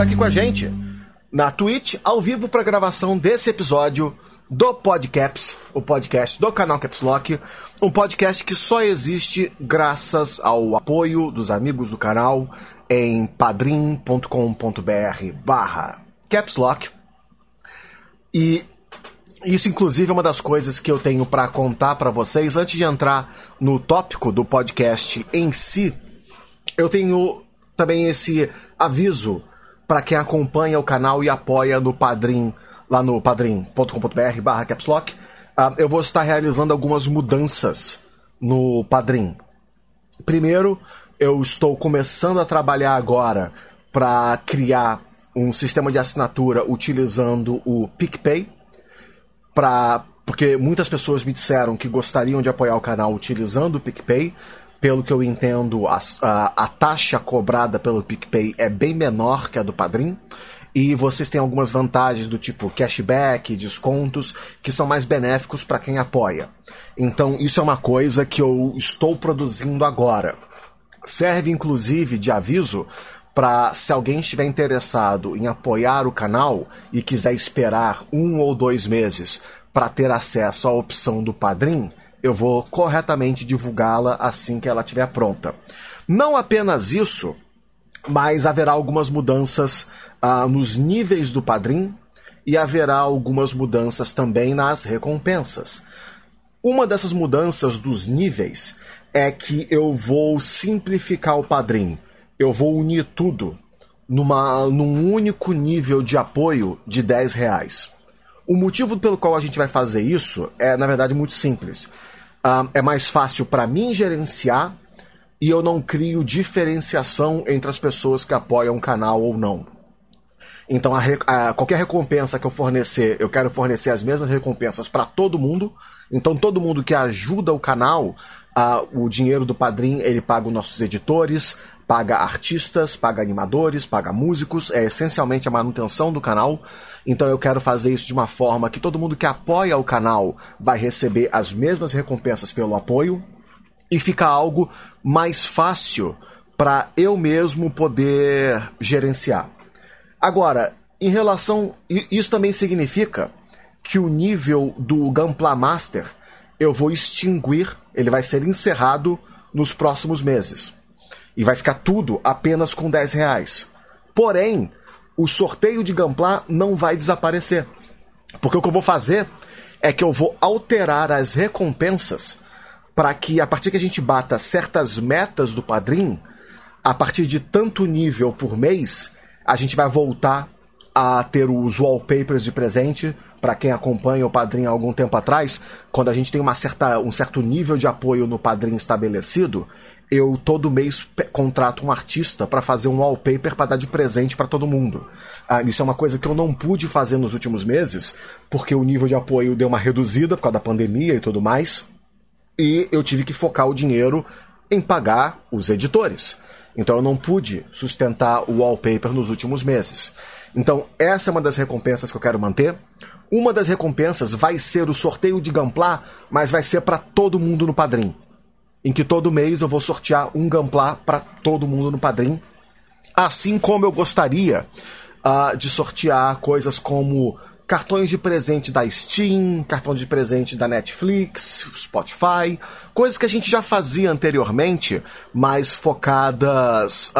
está aqui com a gente na Twitch, ao vivo para gravação desse episódio do Podcaps, o podcast do canal Caps Lock, um podcast que só existe graças ao apoio dos amigos do canal em padrim.com.br/Caps Lock. E isso, inclusive, é uma das coisas que eu tenho para contar para vocês. Antes de entrar no tópico do podcast em si, eu tenho também esse aviso para quem acompanha o canal e apoia no Padrim, lá no padrim.com.br/capslock. Eu vou estar realizando algumas mudanças no Padrim. Primeiro, eu estou começando a trabalhar agora para criar um sistema de assinatura utilizando o PicPay, porque muitas pessoas me disseram que gostariam de apoiar o canal utilizando o PicPay. Pelo que eu entendo, a taxa cobrada pelo PicPay é bem menor que a do Padrim, e vocês têm algumas vantagens do tipo cashback, descontos, que são mais benéficos para quem apoia. Então isso é uma coisa que eu estou produzindo agora. Serve inclusive de aviso para, se alguém estiver interessado em apoiar o canal e quiser esperar 1 ou 2 meses para ter acesso à opção do Padrim, eu vou corretamente divulgá-la assim que ela estiver pronta. Não apenas isso, mas haverá algumas mudanças nos níveis do Padrim e haverá algumas mudanças também nas recompensas. Uma dessas mudanças dos níveis é que eu vou simplificar o Padrim. Eu vou unir tudo num único nível de apoio de R$10. O motivo pelo qual a gente vai fazer isso é, na verdade, muito simples. É mais fácil para mim gerenciar e eu não crio diferenciação entre as pessoas que apoiam o canal ou não. Então, qualquer recompensa que eu fornecer, eu quero fornecer as mesmas recompensas para todo mundo. Então, todo mundo que ajuda o canal, o dinheiro do Padrim, ele paga os nossos editores, paga artistas, paga animadores, paga músicos, é essencialmente a manutenção do canal. Então eu quero fazer isso de uma forma que todo mundo que apoia o canal vai receber as mesmas recompensas pelo apoio e fica algo mais fácil para eu mesmo poder gerenciar. Agora, em relação... Isso também significa que o nível do Gunpla Master eu vou extinguir, ele vai ser encerrado nos próximos meses. E vai ficar tudo apenas com R$10. Porém, o sorteio de Gunpla não vai desaparecer. Porque o que eu vou fazer é que eu vou alterar as recompensas para que, a partir que a gente bata certas metas do Padrim, a partir de tanto nível por mês, a gente vai voltar a ter os wallpapers de presente. Para quem acompanha o Padrim há algum tempo atrás, quando a gente tem um certo nível de apoio no Padrim estabelecido, eu todo mês contrato um artista para fazer um wallpaper para dar de presente para todo mundo. Isso é uma coisa que eu não pude fazer nos últimos meses, porque o nível de apoio deu uma reduzida por causa da pandemia e tudo mais, e eu tive que focar o dinheiro em pagar os editores. Então eu não pude sustentar o wallpaper nos últimos meses. Então essa é uma das recompensas que eu quero manter. Uma das recompensas vai ser o sorteio de Gunpla, mas vai ser para todo mundo no Padrim. Em que todo mês eu vou sortear um Gunpla para todo mundo no Padrim. Assim como eu gostaria de sortear coisas como cartões de presente da Steam, cartão de presente da Netflix, Spotify, coisas que a gente já fazia anteriormente, mas focadas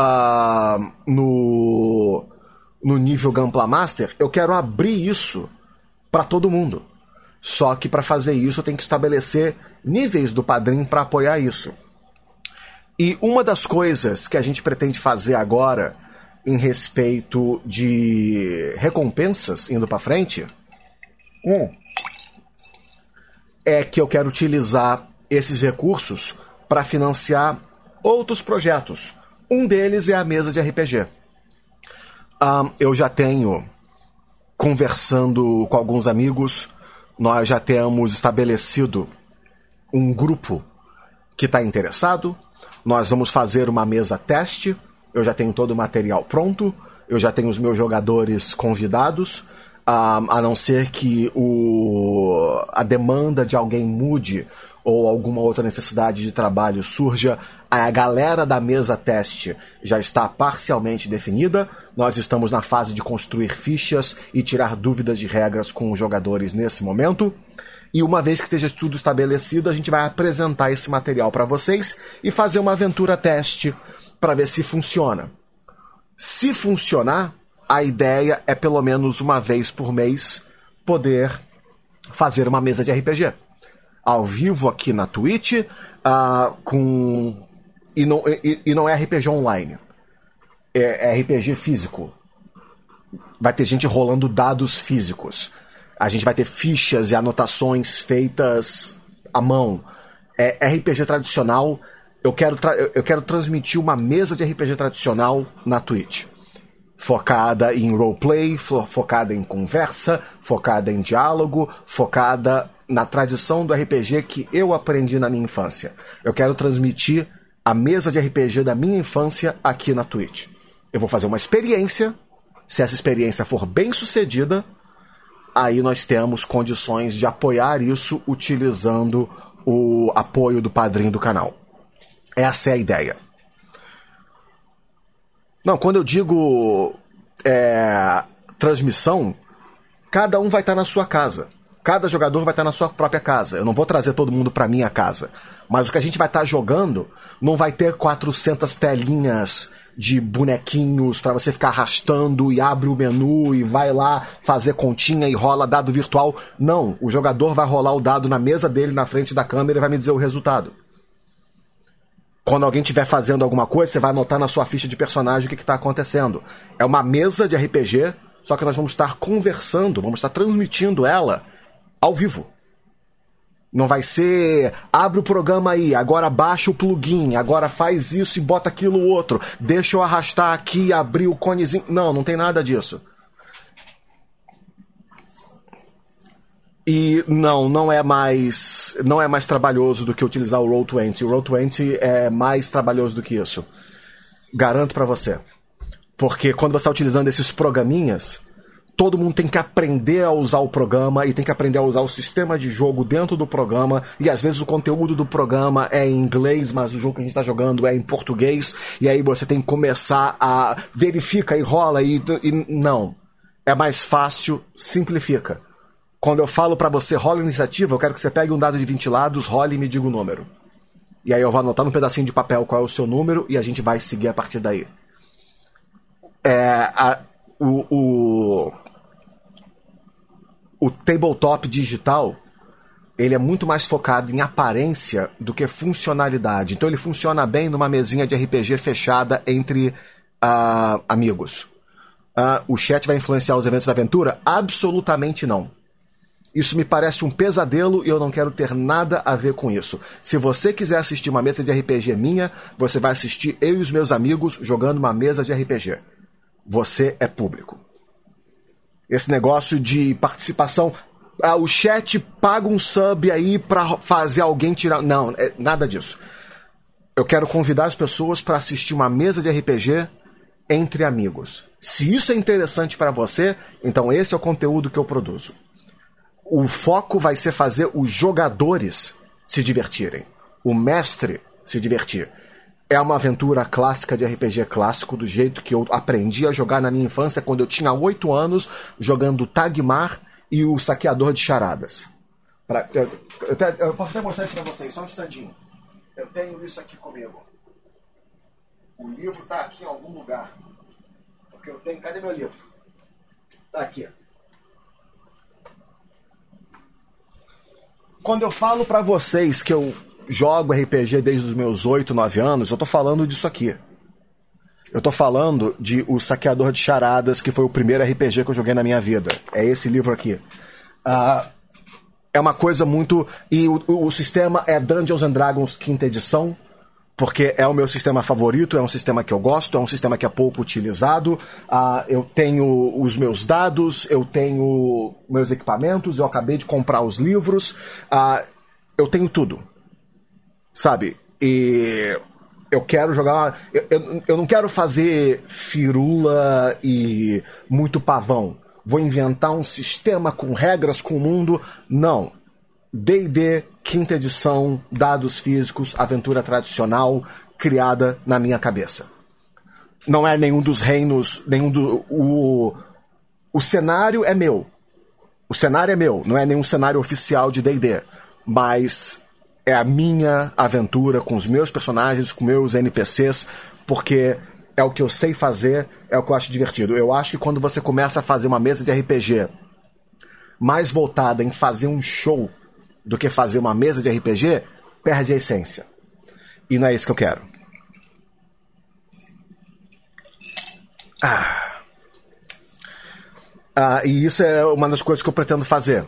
no nível Gunpla Master. Eu quero abrir isso para todo mundo. Só que para fazer isso eu tenho que estabelecer níveis do Padrim para apoiar isso. E uma das coisas que a gente pretende fazer agora em respeito de recompensas indo para frente é que eu quero utilizar esses recursos para financiar outros projetos. Um deles é a mesa de RPG. Eu já tenho, conversando com alguns amigos, nós já temos estabelecido um grupo que está interessado. Nós vamos fazer uma mesa teste. Eu já tenho todo o material pronto. Eu já tenho os meus jogadores convidados. A não ser que a demanda de alguém mude ou alguma outra necessidade de trabalho surja, a galera da mesa teste já está parcialmente definida. Nós estamos na fase de construir fichas e tirar dúvidas de regras com os jogadores nesse momento. E uma vez que esteja tudo estabelecido, a gente vai apresentar esse material para vocês e fazer uma aventura teste para ver se funciona. Se funcionar, a ideia é pelo menos uma vez por mês poder fazer uma mesa de RPG. Ao vivo aqui na Twitch, e não é RPG online. É RPG físico. Vai ter gente rolando dados físicos. A gente vai ter fichas e anotações feitas à mão. É RPG tradicional. Eu quero transmitir uma mesa de RPG tradicional na Twitch. Focada em roleplay, focada em conversa, focada em diálogo, focada na tradição do RPG que eu aprendi na minha infância. Eu quero transmitir a mesa de RPG da minha infância aqui na Twitch. Eu vou fazer uma experiência. Se essa experiência for bem sucedida, aí nós temos condições de apoiar isso utilizando o apoio do padrinho do canal. Essa é a ideia. Não, quando eu digo transmissão, cada um vai estar na sua casa. Cada jogador vai estar na sua própria casa. Eu não vou trazer todo mundo para minha casa. Mas o que a gente vai estar jogando não vai ter 400 telinhas de bonequinhos para você ficar arrastando e abre o menu e vai lá fazer continha e rola dado virtual. Não, o jogador vai rolar o dado na mesa dele, na frente da câmera e vai me dizer o resultado. Quando alguém estiver fazendo alguma coisa, você vai anotar na sua ficha de personagem o que está acontecendo. É uma mesa de RPG, só que nós vamos estar conversando, vamos estar transmitindo ela ao vivo. Não vai ser, abre o programa aí, agora baixa o plugin, agora faz isso e bota aquilo outro, deixa eu arrastar aqui e abrir o conezinho. Não tem nada disso. E não é mais trabalhoso do que utilizar o Roll20. O Roll20 é mais trabalhoso do que isso. Garanto pra você. Porque quando você está utilizando esses programinhas, todo mundo tem que aprender a usar o programa e tem que aprender a usar o sistema de jogo dentro do programa. E às vezes o conteúdo do programa é em inglês, mas o jogo que a gente está jogando é em português. E aí você tem que começar a verifica e rola e não. É mais fácil, simplifica. Quando eu falo pra você rola iniciativa, eu quero que você pegue um dado de 20 lados, role e me diga o número. E aí eu vou anotar num pedacinho de papel qual é o seu número e a gente vai seguir a partir daí. O tabletop digital, ele é muito mais focado em aparência do que funcionalidade. Então ele funciona bem numa mesinha de RPG fechada entre amigos. O chat vai influenciar os eventos da aventura? Absolutamente não. Isso me parece um pesadelo e eu não quero ter nada a ver com isso. Se você quiser assistir uma mesa de RPG minha, você vai assistir eu e os meus amigos jogando uma mesa de RPG. Você é público. Esse negócio de participação, o chat paga um sub aí pra fazer alguém tirar... Não, nada disso. Eu quero convidar as pessoas para assistir uma mesa de RPG entre amigos. Se isso é interessante para você, então esse é o conteúdo que eu produzo. O foco vai ser fazer os jogadores se divertirem. O mestre se divertir. É uma aventura clássica de RPG clássico, do jeito que eu aprendi a jogar na minha infância, quando eu tinha 8 anos, jogando Tagmar e o Saqueador de Charadas. Eu posso até mostrar isso pra vocês, só um instantinho. Eu tenho isso aqui comigo. O livro tá aqui em algum lugar. Porque eu tenho... Cadê meu livro? Tá aqui. Quando eu falo pra vocês que eu jogo RPG desde os meus 8, 9 anos, eu tô falando disso aqui. Eu tô falando de O Saqueador de Charadas, que foi o primeiro RPG que eu joguei na minha vida. É esse livro aqui. É uma coisa muito... E o sistema é Dungeons and Dragons 5ª edição, porque é o meu sistema favorito, é um sistema que eu gosto, é um sistema que é pouco utilizado. Eu tenho os meus dados, eu tenho meus equipamentos, eu acabei de comprar os livros, eu tenho tudo, sabe? E eu quero jogar... Eu não quero fazer firula e muito pavão. Vou inventar um sistema com regras, com o mundo. Não. D&D quinta edição, dados físicos, aventura tradicional, criada na minha cabeça. Não é nenhum dos reinos, o cenário é meu. O cenário é meu, não é nenhum cenário oficial de D&D, mas é a minha aventura com os meus personagens, com meus NPCs, porque é o que eu sei fazer, é o que eu acho divertido. Eu acho que quando você começa a fazer uma mesa de RPG mais voltada em fazer um show do que fazer uma mesa de RPG, perde a essência. E não é isso que eu quero. E isso é uma das coisas que eu pretendo fazer.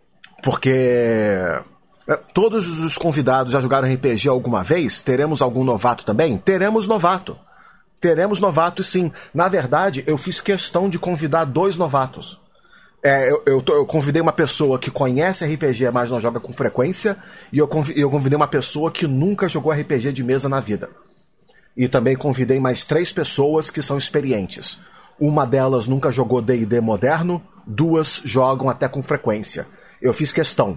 Porque todos os convidados já jogaram RPG alguma vez? Teremos algum novato também? Teremos novato. Teremos novatos, sim. Na verdade, eu fiz questão de convidar 2 novatos. Eu convidei uma pessoa que conhece RPG, mas não joga com frequência, e eu convidei uma pessoa que nunca jogou RPG de mesa na vida. E também convidei mais 3 pessoas que são experientes. Uma delas nunca jogou D&D moderno, 2 jogam até com frequência. Eu fiz questão.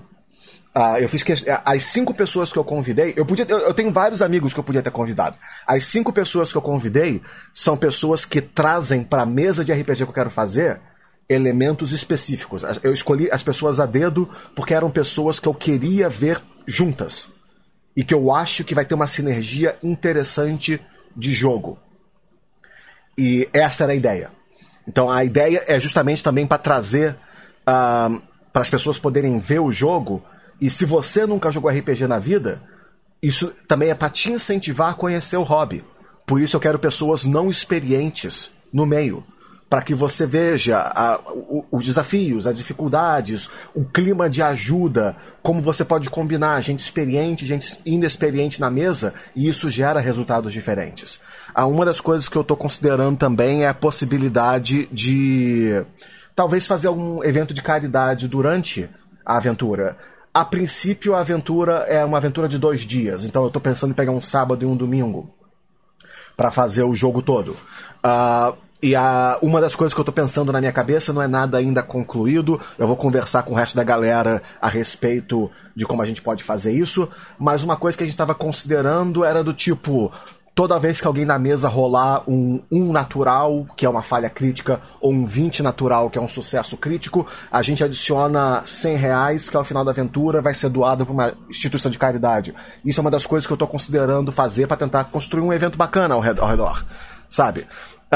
As 5 pessoas que eu convidei, eu tenho vários amigos que eu podia ter convidado. As 5 pessoas que eu convidei são pessoas que trazem para a mesa de RPG que eu quero fazer elementos específicos. Eu escolhi as pessoas a dedo porque eram pessoas que eu queria ver juntas. E que eu acho que vai ter uma sinergia interessante de jogo. E essa era a ideia. Então a ideia é justamente também para trazer para as pessoas poderem ver o jogo. E se você nunca jogou RPG na vida, isso também é para te incentivar a conhecer o hobby. Por isso eu quero pessoas não experientes no meio, para que você veja os desafios, as dificuldades, o clima de ajuda, como você pode combinar gente experiente, gente inexperiente na mesa, e isso gera resultados diferentes. Uma das coisas que eu estou considerando também é a possibilidade de talvez fazer algum evento de caridade durante a aventura. A princípio, a aventura é uma aventura de 2 dias, então eu estou pensando em pegar um sábado e um domingo para fazer o jogo todo. Uma das coisas que eu tô pensando na minha cabeça não é nada ainda concluído. Eu vou conversar com o resto da galera a respeito de como a gente pode fazer isso. Mas uma coisa que a gente estava considerando era do tipo, toda vez que alguém na mesa rolar um natural, que é uma falha crítica, ou um 20 natural, que é um sucesso crítico, a gente adiciona R$100, que ao final da aventura vai ser doado para uma instituição de caridade. Isso é uma das coisas que eu tô considerando fazer para tentar construir um evento bacana ao redor, sabe?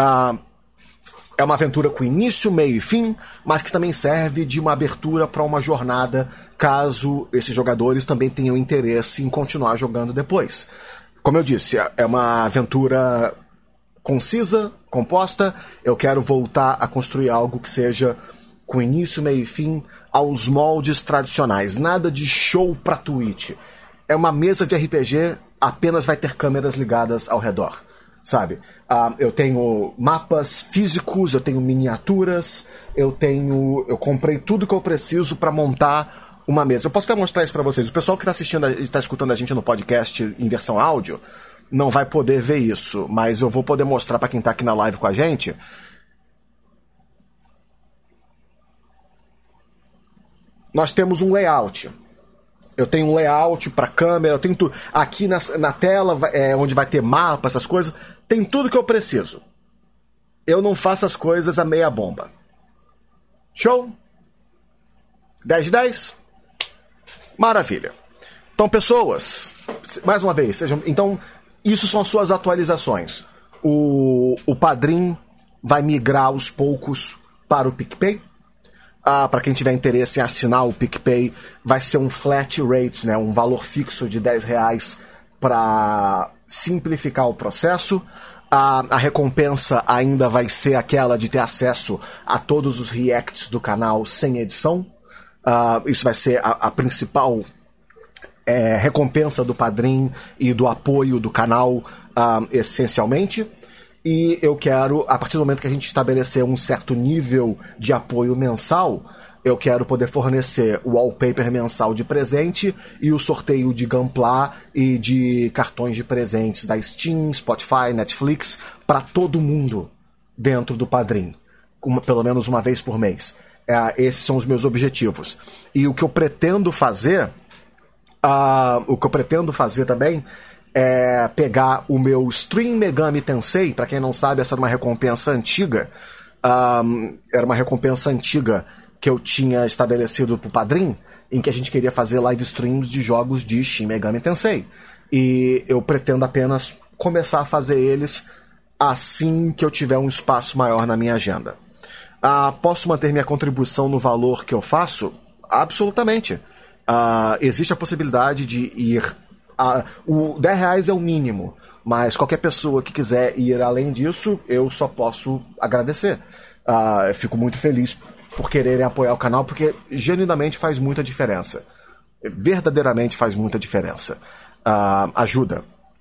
É uma aventura com início, meio e fim, mas que também serve de uma abertura para uma jornada, caso esses jogadores também tenham interesse em continuar jogando depois. Como eu disse, é uma aventura concisa, composta. Eu quero voltar a construir algo que seja com início, meio e fim, aos moldes tradicionais. Nada de show pra Twitch. É uma mesa de RPG, apenas vai ter câmeras ligadas ao redor. Sabe? Eu tenho mapas físicos, eu tenho miniaturas, eu comprei tudo que eu preciso para montar uma mesa. Eu posso até mostrar isso para vocês. O pessoal que está escutando a gente no podcast em versão áudio não vai poder ver isso, mas eu vou poder mostrar para quem está aqui na live com a gente. Nós temos um layout. Eu tenho um layout para câmera, eu tenho tudo. Aqui na tela, onde vai ter mapa, essas coisas, tem tudo que eu preciso. Eu não faço as coisas a meia bomba. Show? 10 de 10? Maravilha. Então, pessoas, mais uma vez, então, isso são as suas atualizações. O Padrim vai migrar aos poucos para o PicPay. Para quem tiver interesse em assinar o PicPay, vai ser um flat rate, né, um valor fixo de R$10 para simplificar o processo. A recompensa ainda vai ser aquela de ter acesso a todos os reacts do canal sem edição. Isso vai ser a principal recompensa do Padrim e do apoio do canal, essencialmente. E eu quero, a partir do momento que a gente estabelecer um certo nível de apoio mensal, eu quero poder fornecer o wallpaper mensal de presente e o sorteio de Gunpla e de cartões de presentes da Steam, Spotify, Netflix, para todo mundo dentro do Padrim, pelo menos uma vez por mês. Esses são os meus objetivos. E o que eu pretendo fazer O que eu pretendo fazer também é pegar o meu Stream Megami Tensei. Pra quem não sabe, essa era uma recompensa antiga. Era uma recompensa antiga que eu tinha estabelecido pro Padrim, em que a gente queria fazer live streams de jogos de Shin Megami Tensei. E eu pretendo apenas começar a fazer eles assim que eu tiver um espaço maior na minha agenda. Posso manter minha contribuição no valor que eu faço? Absolutamente. Existe a possibilidade de ir... o R$10 é o mínimo, mas qualquer pessoa que quiser ir além disso, eu só posso agradecer. Eu fico muito feliz por quererem apoiar o canal, porque genuinamente faz muita diferença. Verdadeiramente faz muita diferença. Ajuda.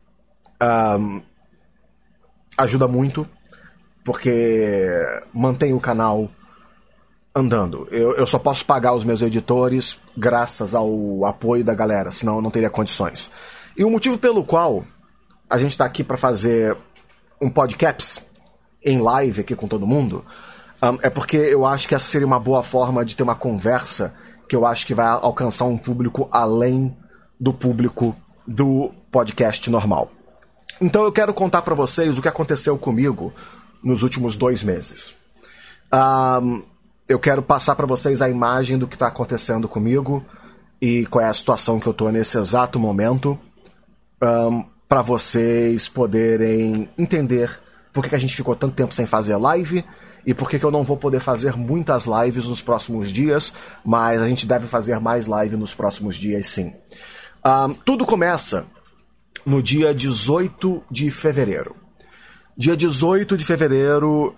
Ajuda muito, porque mantém o canal andando. Eu só posso pagar os meus editores graças ao apoio da galera, senão eu não teria condições. E o motivo pelo qual a gente está aqui para fazer um podcast em live aqui com todo mundo é porque eu acho que essa seria uma boa forma de ter uma conversa que eu acho que vai alcançar um público além do público do podcast normal. Então eu quero contar para vocês o que aconteceu comigo nos últimos 2 meses. Eu quero passar para vocês a imagem do que está acontecendo comigo e qual é a situação que eu estou nesse exato momento, para vocês poderem entender por que a gente ficou tanto tempo sem fazer live e por que eu não vou poder fazer muitas lives nos próximos dias, mas a gente deve fazer mais live nos próximos dias, sim. Tudo começa no dia 18 de fevereiro. Dia 18 de fevereiro,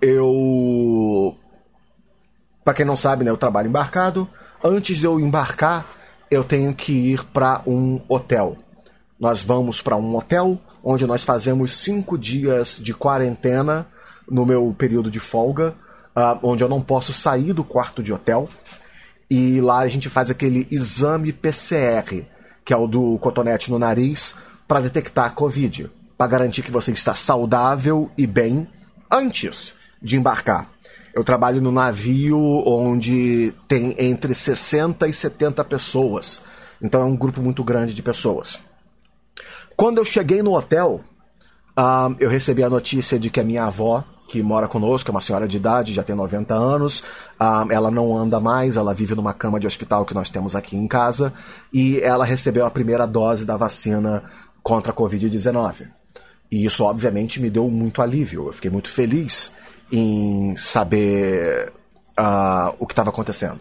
Pra quem não sabe, né, eu trabalho embarcado. Antes de eu embarcar, eu tenho que ir para um hotel. Nós vamos para um hotel onde nós fazemos 5 dias de quarentena no meu período de folga, onde eu não posso sair do quarto de hotel. E lá a gente faz aquele exame PCR, que é o do cotonete no nariz, para detectar a Covid, para garantir que você está saudável e bem antes de embarcar. Eu trabalho no navio onde tem entre 60 e 70 pessoas. Então é um grupo muito grande de pessoas. Quando eu cheguei no hotel, eu recebi a notícia de que a minha avó, que mora conosco, é uma senhora de idade, já tem 90 anos, ela não anda mais, ela vive numa cama de hospital que nós temos aqui em casa, e ela recebeu a primeira dose da vacina contra a Covid-19. E isso, obviamente, me deu muito alívio. Eu fiquei muito feliz em saber o que estava acontecendo.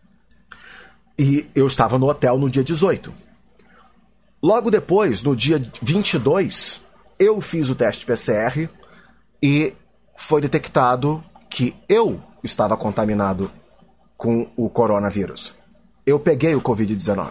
E eu estava no hotel no dia 18. Logo depois, no dia 22, eu fiz o teste PCR e foi detectado que eu estava contaminado com o coronavírus. Eu peguei o Covid-19.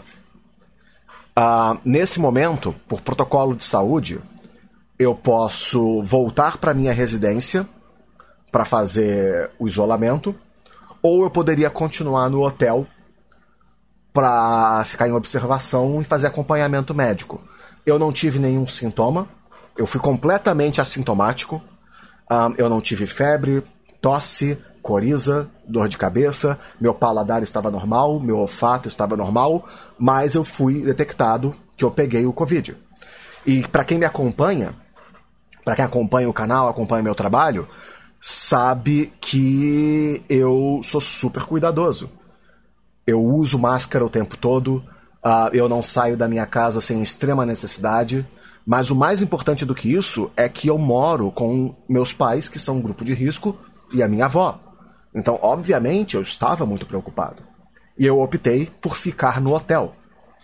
Nesse momento, por protocolo de saúde, eu posso voltar para minha residência para fazer o isolamento, ou eu poderia continuar no hotel para ficar em observação e fazer acompanhamento médico. Eu não tive nenhum sintoma, eu fui completamente assintomático, eu não tive febre, tosse, coriza, dor de cabeça, meu paladar estava normal, meu olfato estava normal, mas eu fui detectado que eu peguei o Covid. E para quem me acompanha, para quem acompanha o canal, acompanha meu trabalho, sabe que eu sou super cuidadoso. Eu uso máscara o tempo todo, eu não saio da minha casa sem extrema necessidade, mas o mais importante do que isso é que eu moro com meus pais, que são um grupo de risco, e a minha avó. Então, obviamente, eu estava muito preocupado. E eu optei por ficar no hotel.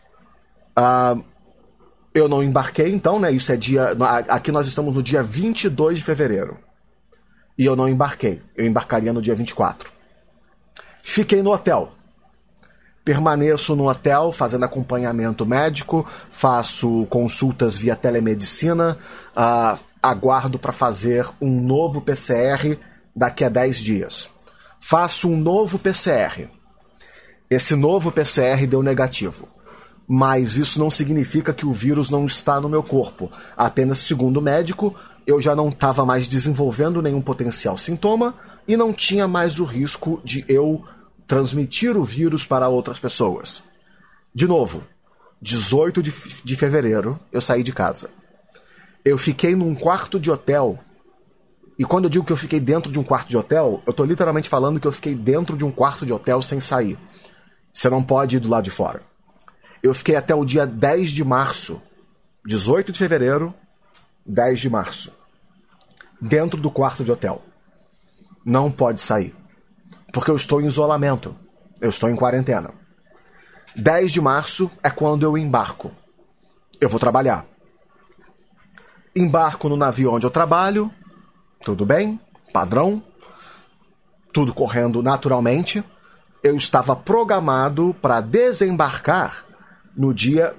Eu não embarquei, então, né? Isso é dia... Aqui nós estamos no dia 22 de fevereiro. E eu não embarquei. Eu embarcaria no dia 24. Fiquei no hotel. Permaneço no hotel fazendo acompanhamento médico, faço consultas via telemedicina, aguardo para fazer um novo PCR daqui a 10 dias. Faço um novo PCR. Esse novo PCR deu negativo. Mas isso não significa que o vírus não está no meu corpo. Apenas, segundo o médico, eu já não estava mais desenvolvendo nenhum potencial sintoma e não tinha mais o risco de eu transmitir o vírus para outras pessoas. De novo, 18 de fevereiro, eu saí de casa. Eu fiquei num quarto de hotel. E quando eu digo que eu fiquei dentro de um quarto de hotel, eu tô literalmente falando que eu fiquei dentro de um quarto de hotel sem sair. Você não pode ir do lado de fora. Eu fiquei até o dia 10 de março. 18 de fevereiro, 10 de março. Dentro do quarto de hotel. Não pode sair. Porque eu estou em isolamento. Eu estou em quarentena. 10 de março é quando eu embarco. Eu vou trabalhar. Embarco no navio onde eu trabalho. Tudo bem, padrão. Tudo correndo naturalmente. Eu estava programado para desembarcar no dia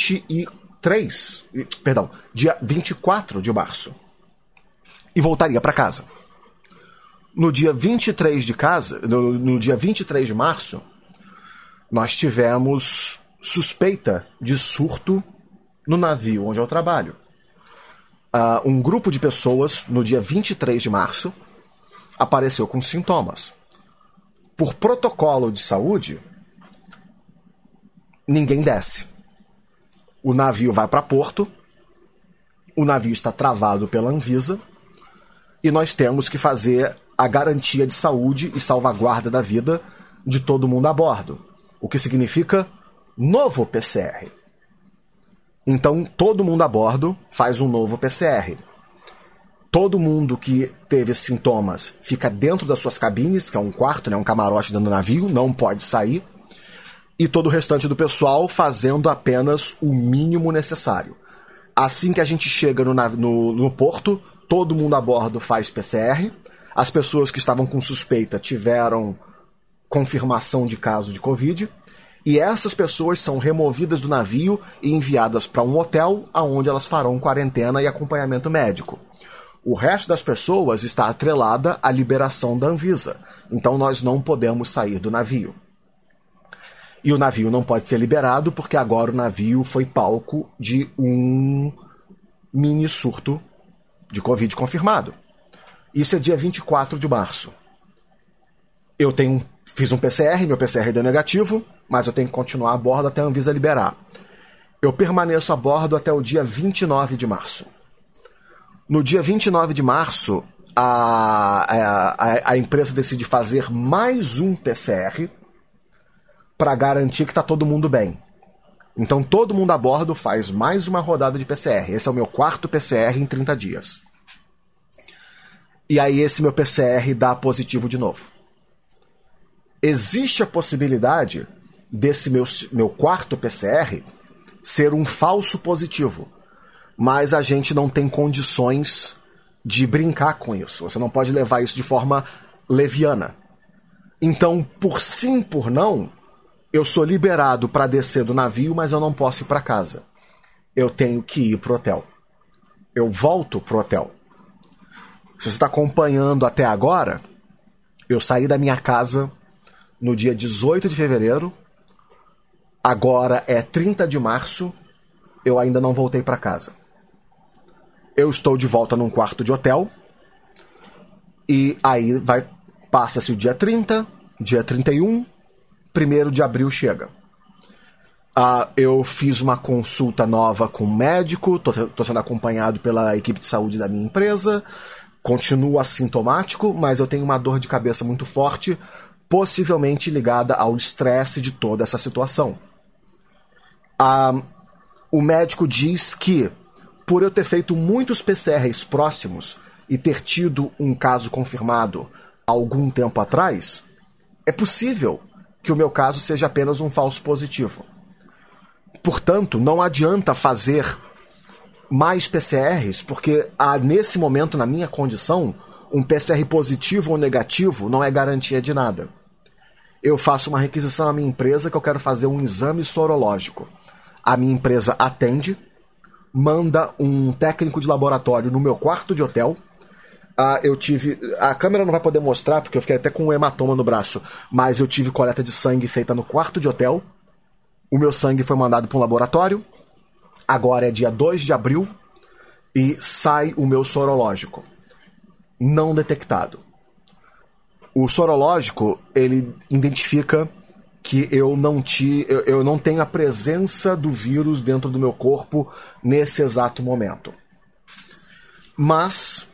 24 de março. E voltaria para casa. No dia 23 de março, nós tivemos suspeita de surto no navio onde eu trabalho. Um grupo de pessoas, no dia 23 de março, apareceu com sintomas. Por protocolo de saúde, ninguém desce. O navio vai para porto, o navio está travado pela Anvisa, e nós temos que fazer a garantia de saúde e salvaguarda da vida de todo mundo a bordo. O que significa novo PCR. Então, todo mundo a bordo faz um novo PCR. Todo mundo que teve sintomas fica dentro das suas cabines, que é um quarto, né, um camarote dentro do navio, não pode sair. E todo o restante do pessoal fazendo apenas o mínimo necessário. Assim que a gente chega no porto, todo mundo a bordo faz PCR. As pessoas que estavam com suspeita tiveram confirmação de caso de Covid. E essas pessoas são removidas do navio e enviadas para um hotel, onde elas farão quarentena e acompanhamento médico. O resto das pessoas está atrelada à liberação da Anvisa. Então nós não podemos sair do navio. E o navio não pode ser liberado porque agora o navio foi palco de um mini surto de Covid confirmado. Isso é dia 24 de março. Eu fiz um PCR, meu PCR deu negativo, mas eu tenho que continuar a bordo até a Anvisa liberar. Eu permaneço a bordo até o dia 29 de março. No dia 29 de março, a empresa decide fazer mais um PCR para garantir que está todo mundo bem. Então todo mundo a bordo faz mais uma rodada de PCR. Esse é o meu quarto PCR em 30 dias. E aí esse meu PCR dá positivo de novo. Existe a possibilidade desse meu quarto PCR ser um falso positivo. Mas a gente não tem condições de brincar com isso. Você não pode levar isso de forma leviana. Então, por sim, por não, eu sou liberado para descer do navio, mas eu não posso ir para casa. Eu tenho que ir pro hotel. Eu volto pro hotel. Se você está acompanhando até agora, eu saí da minha casa no dia 18 de fevereiro. Agora é 30 de março. Eu ainda não voltei para casa. Eu estou de volta num quarto de hotel. E aí passa-se o dia 30, dia 31, 1º de abril chega. Eu fiz uma consulta nova com um médico, estou sendo acompanhado pela equipe de saúde da minha empresa, continuo assintomático, mas eu tenho uma dor de cabeça muito forte, possivelmente ligada ao estresse de toda essa situação. O médico diz que, por eu ter feito muitos PCRs próximos e ter tido um caso confirmado algum tempo atrás, é possível que o meu caso seja apenas um falso positivo. Portanto, não adianta fazer mais PCRs, porque nesse momento, na minha condição, um PCR positivo ou negativo não é garantia de nada. Eu faço uma requisição à minha empresa que eu quero fazer um exame sorológico. A minha empresa atende, manda um técnico de laboratório no meu quarto de hotel. A câmera não vai poder mostrar, porque eu fiquei até com um hematoma no braço, mas eu tive coleta de sangue feita no quarto de hotel. O meu sangue foi mandado para um laboratório. Agora é dia 2 de abril e sai o meu sorológico. Não detectado. O sorológico, ele identifica que eu não tenho a presença do vírus dentro do meu corpo nesse exato momento. Mas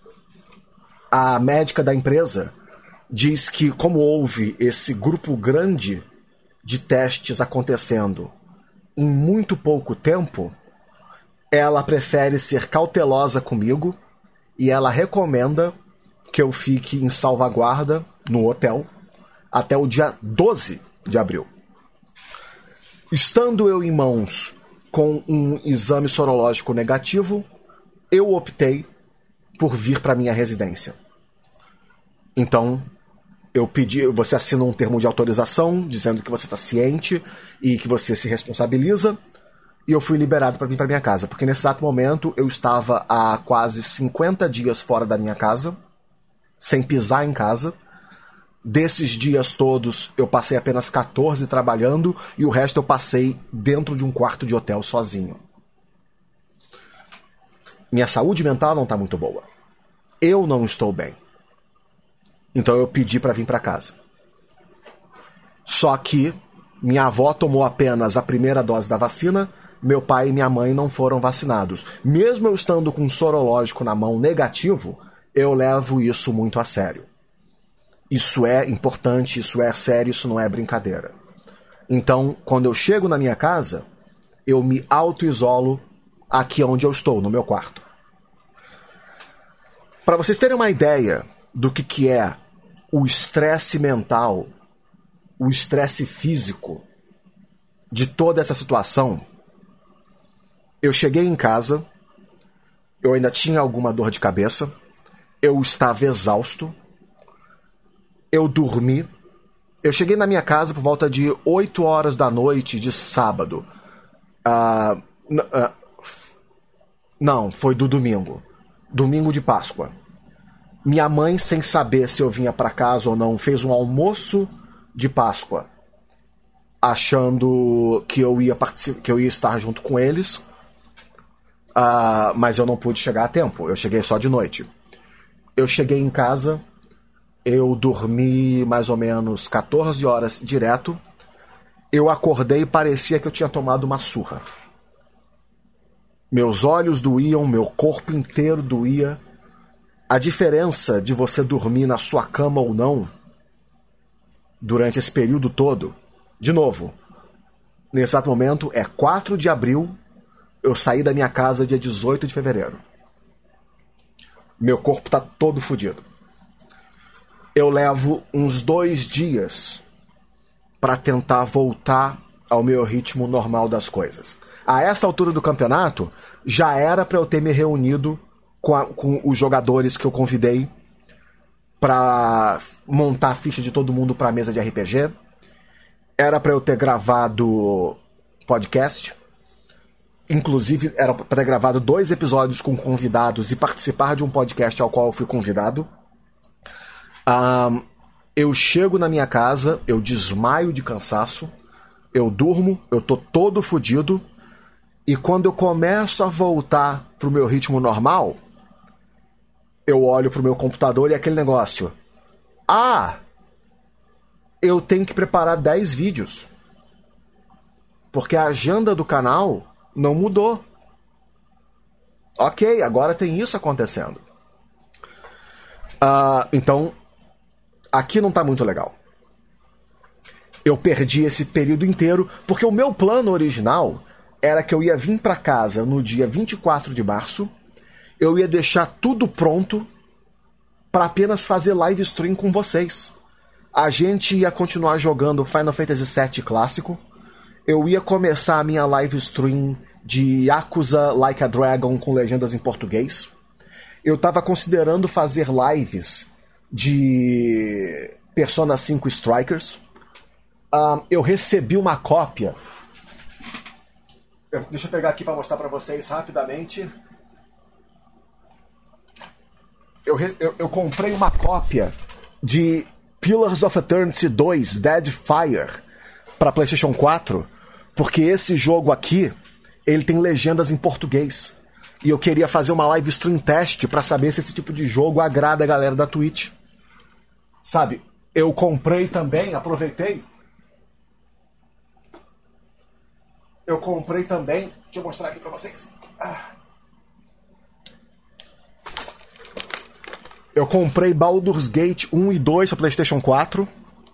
a médica da empresa diz que, como houve esse grupo grande de testes acontecendo em muito pouco tempo, ela prefere ser cautelosa comigo e ela recomenda que eu fique em salvaguarda no hotel até o dia 12 de abril. Estando eu em mãos com um exame sorológico negativo, eu optei por vir para minha residência. Então, eu pedi, você assina um termo de autorização dizendo que você está ciente e que você se responsabiliza, e eu fui liberado para vir para minha casa, porque nesse exato momento eu estava há quase 50 dias fora da minha casa, sem pisar em casa. Desses dias todos eu passei apenas 14 trabalhando e o resto eu passei dentro de um quarto de hotel sozinho. Minha saúde mental não está muito boa. Eu não estou bem. Então eu pedi para vir para casa. Só que minha avó tomou apenas a primeira dose da vacina, meu pai e minha mãe não foram vacinados. Mesmo eu estando com um sorológico na mão negativo, eu levo isso muito a sério. Isso é importante, isso é sério, isso não é brincadeira. Então, quando eu chego na minha casa, eu me auto-isolo aqui onde eu estou, no meu quarto. Para vocês terem uma ideia do que é o estresse mental, o estresse físico de toda essa situação, eu cheguei em casa, eu ainda tinha alguma dor de cabeça, eu estava exausto, eu dormi, eu cheguei na minha casa por volta de 8 horas da noite de sábado. Não, foi do domingo. Domingo de Páscoa. Minha mãe, sem saber se eu vinha para casa ou não, fez um almoço de Páscoa, achando que eu ia estar junto com eles, mas eu não pude chegar a tempo. Eu cheguei só de noite. Eu cheguei em casa, eu dormi mais ou menos 14 horas direto. Eu acordei e parecia que eu tinha tomado uma surra. Meus olhos doíam, meu corpo inteiro doía. A diferença de você dormir na sua cama ou não, durante esse período todo, de novo, nesse exato momento, é 4 de abril, eu saí da minha casa dia 18 de fevereiro. Meu corpo tá todo fodido. Eu levo uns 2 dias para tentar voltar ao meu ritmo normal das coisas. A essa altura do campeonato, já era para eu ter me reunido com os jogadores que eu convidei para montar a ficha de todo mundo para a mesa de RPG. Era para eu ter gravado podcast. Inclusive, era para ter gravado 2 episódios com convidados e participar de um podcast ao qual eu fui convidado. Eu chego na minha casa, eu desmaio de cansaço, eu durmo, eu tô todo fodido, e quando eu começo a voltar pro meu ritmo normal, eu olho pro meu computador e aquele negócio. Eu tenho que preparar 10 vídeos. Porque a agenda do canal não mudou. Ok, agora tem isso acontecendo. Então, aqui não tá muito legal. Eu perdi esse período inteiro, porque o meu plano original era que eu ia vir pra casa no dia 24 de março, eu ia deixar tudo pronto para apenas fazer live stream com vocês. A gente ia continuar jogando Final Fantasy VII Clássico, eu ia começar a minha live stream de Yakuza Like a Dragon com legendas em português. Eu tava considerando fazer lives de Persona 5 Strikers. Eu recebi uma cópia. Deixa eu pegar aqui para mostrar para vocês rapidamente. Eu comprei uma cópia de Pillars of Eternity 2 Deadfire para PlayStation 4, porque esse jogo aqui, ele tem legendas em português. E eu queria fazer uma live stream teste para saber se esse tipo de jogo agrada a galera da Twitch. Sabe, eu comprei também, aproveitei eu comprei também... Deixa eu mostrar aqui pra vocês. Eu comprei Baldur's Gate 1 e 2 para PlayStation 4.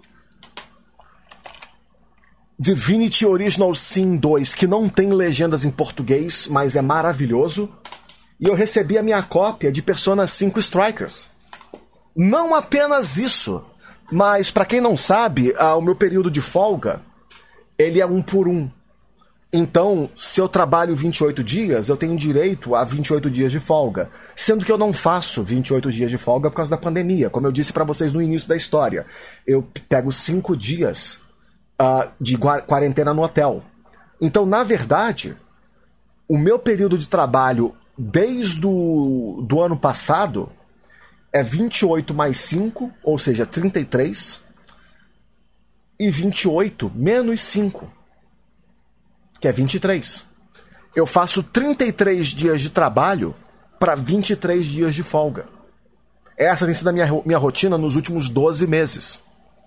Divinity Original Sin 2, que não tem legendas em português, mas é maravilhoso. E eu recebi a minha cópia de Persona 5 Strikers. Não apenas isso, mas para quem não sabe, o meu período de folga, ele é 1 por 1. Então, se eu trabalho 28 dias, eu tenho direito a 28 dias de folga. Sendo que eu não faço 28 dias de folga por causa da pandemia. Como eu disse para vocês no início da história. Eu pego 5 dias de quarentena no hotel. Então, na verdade, o meu período de trabalho desde do ano passado é 28 mais 5, ou seja, 33, e 28 menos 5, que é 23. Eu faço 33 dias de trabalho para 23 dias de folga. Essa tem sido a minha rotina nos últimos 12 meses.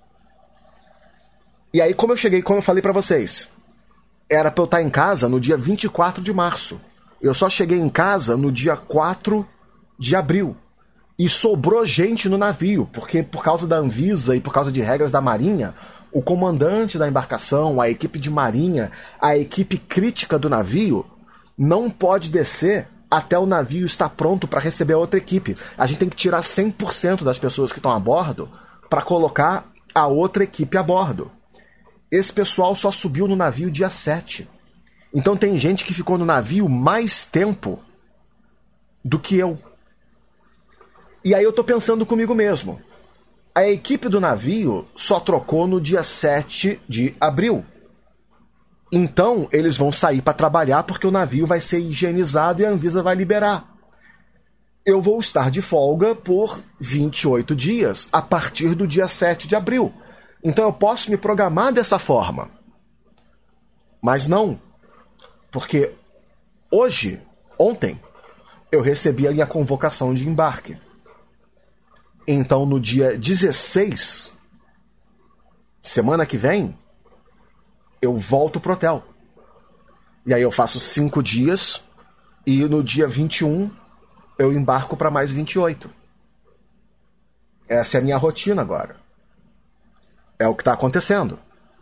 E aí, como eu falei pra vocês, era pra eu estar em casa no dia 24 de março. Eu só cheguei em casa no dia 4 de abril. E sobrou gente no navio, porque por causa da Anvisa e por causa de regras da Marinha, o comandante da embarcação, a equipe de marinha, a equipe crítica do navio, não pode descer até o navio estar pronto para receber a outra equipe. A gente tem que tirar 100% das pessoas que estão a bordo para colocar a outra equipe a bordo. Esse pessoal só subiu no navio dia 7. Então tem gente que ficou no navio mais tempo do que eu. E aí eu tô pensando comigo mesmo. A equipe do navio só trocou no dia 7 de abril. Então eles vão sair para trabalhar porque o navio vai ser higienizado e a Anvisa vai liberar. Eu vou estar de folga por 28 dias a partir do dia 7 de abril. Então eu posso me programar dessa forma. Mas não. Porque ontem, eu recebi a minha convocação de embarque. Então no dia 16, semana que vem, eu volto pro hotel. E aí eu faço 5 dias e no dia 21 eu embarco para mais 28. Essa é a minha rotina agora. É o que está acontecendo.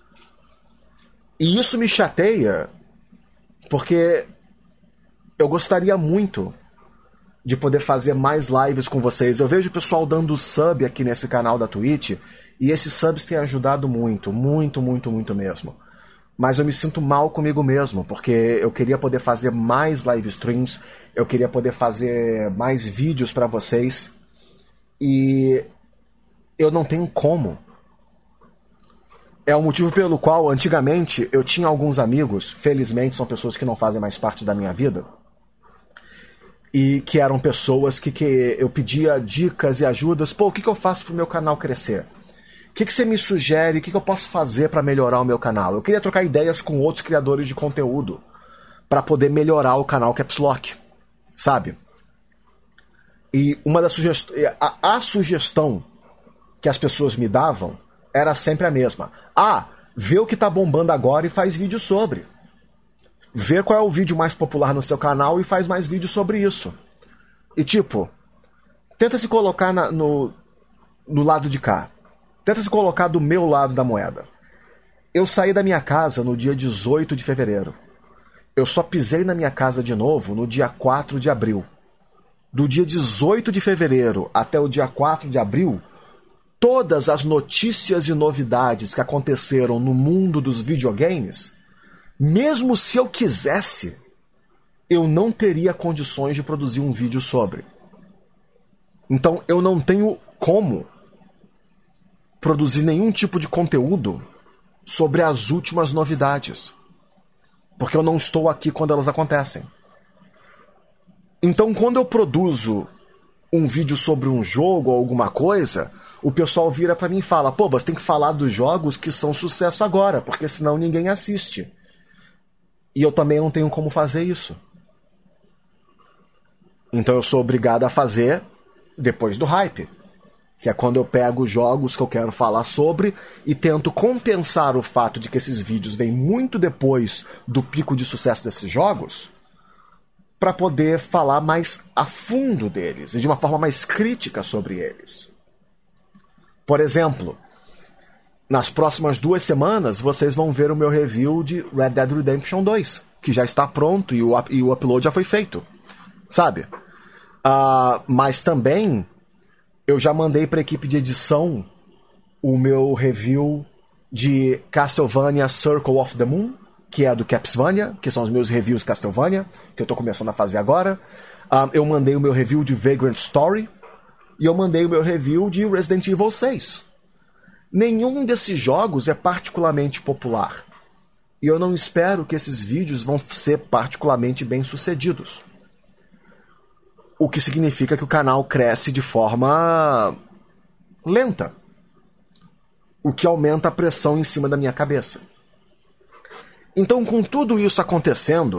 E isso me chateia porque eu gostaria muito de poder fazer mais lives com vocês. Eu vejo o pessoal dando sub aqui nesse canal da Twitch e esses subs têm ajudado muito, muito, muito, muito mesmo. Mas eu me sinto mal comigo mesmo, porque eu queria poder fazer mais live streams, eu queria poder fazer mais vídeos para vocês e eu não tenho como. É o motivo pelo qual, antigamente, eu tinha alguns amigos, felizmente são pessoas que não fazem mais parte da minha vida, e que eram pessoas que eu pedia dicas e ajudas. Pô, o que eu faço pro meu canal crescer? O que você me sugere? O que eu posso fazer para melhorar o meu canal? Eu queria trocar ideias com outros criadores de conteúdo para poder melhorar o canal Caps Lock, sabe? E uma das a sugestão que as pessoas me davam era sempre a mesma. Vê o que tá bombando agora e faz vídeo sobre. Vê qual é o vídeo mais popular no seu canal e faz mais vídeos sobre isso. E tipo, tenta se colocar no lado de cá. Tenta se colocar do meu lado da moeda. Eu saí da minha casa no dia 18 de fevereiro. Eu só pisei na minha casa de novo no dia 4 de abril. Do dia 18 de fevereiro até o dia 4 de abril, todas as notícias e novidades que aconteceram no mundo dos videogames, mesmo se eu quisesse, eu não teria condições de produzir um vídeo sobre. Então eu não tenho como produzir nenhum tipo de conteúdo sobre as últimas novidades, porque eu não estou aqui quando elas acontecem. Então quando eu produzo um vídeo sobre um jogo ou alguma coisa, o pessoal vira pra mim e fala: pô, você tem que falar dos jogos que são sucesso agora, porque senão ninguém assiste. E eu também não tenho como fazer isso. Então eu sou obrigado a fazer depois do hype. que é quando eu pego jogos que eu quero falar sobre e tento compensar o fato de que esses vídeos vêm muito depois do pico de sucesso desses jogos, para poder falar mais a fundo deles e de uma forma mais crítica sobre eles. Por exemplo, nas próximas 2 semanas vocês vão ver o meu review de Red Dead Redemption 2, que já está pronto e o upload já foi feito, sabe? Mas também eu já mandei para a equipe de edição o meu review de Castlevania Circle of the Moon, que é do Capsvania, que são os meus reviews Castlevania, que eu tô começando a fazer agora. Eu mandei o meu review de Vagrant Story, e eu mandei o meu review de Resident Evil 6. Nenhum desses jogos é particularmente popular, e eu não espero que esses vídeos vão ser particularmente bem sucedidos. O que significa que o canal cresce de forma lenta, o que aumenta a pressão em cima da minha cabeça. Então, com tudo isso acontecendo,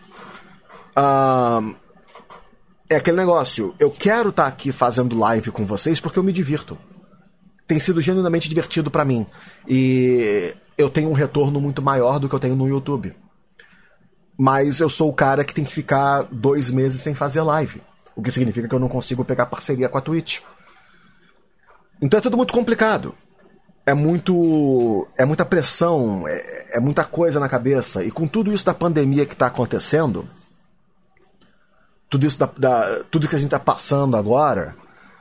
é aquele negócio. Eu quero estar aqui fazendo live com vocês porque eu me divirto. Tem sido genuinamente divertido pra mim. E eu tenho um retorno muito maior do que eu tenho no YouTube. Mas eu sou o cara que tem que ficar 2 meses sem fazer live. O que significa que eu não consigo pegar parceria com a Twitch. Então é tudo muito complicado. É muita pressão, é muita coisa na cabeça. E com tudo isso da pandemia que está acontecendo, tudo isso tudo que a gente está passando agora,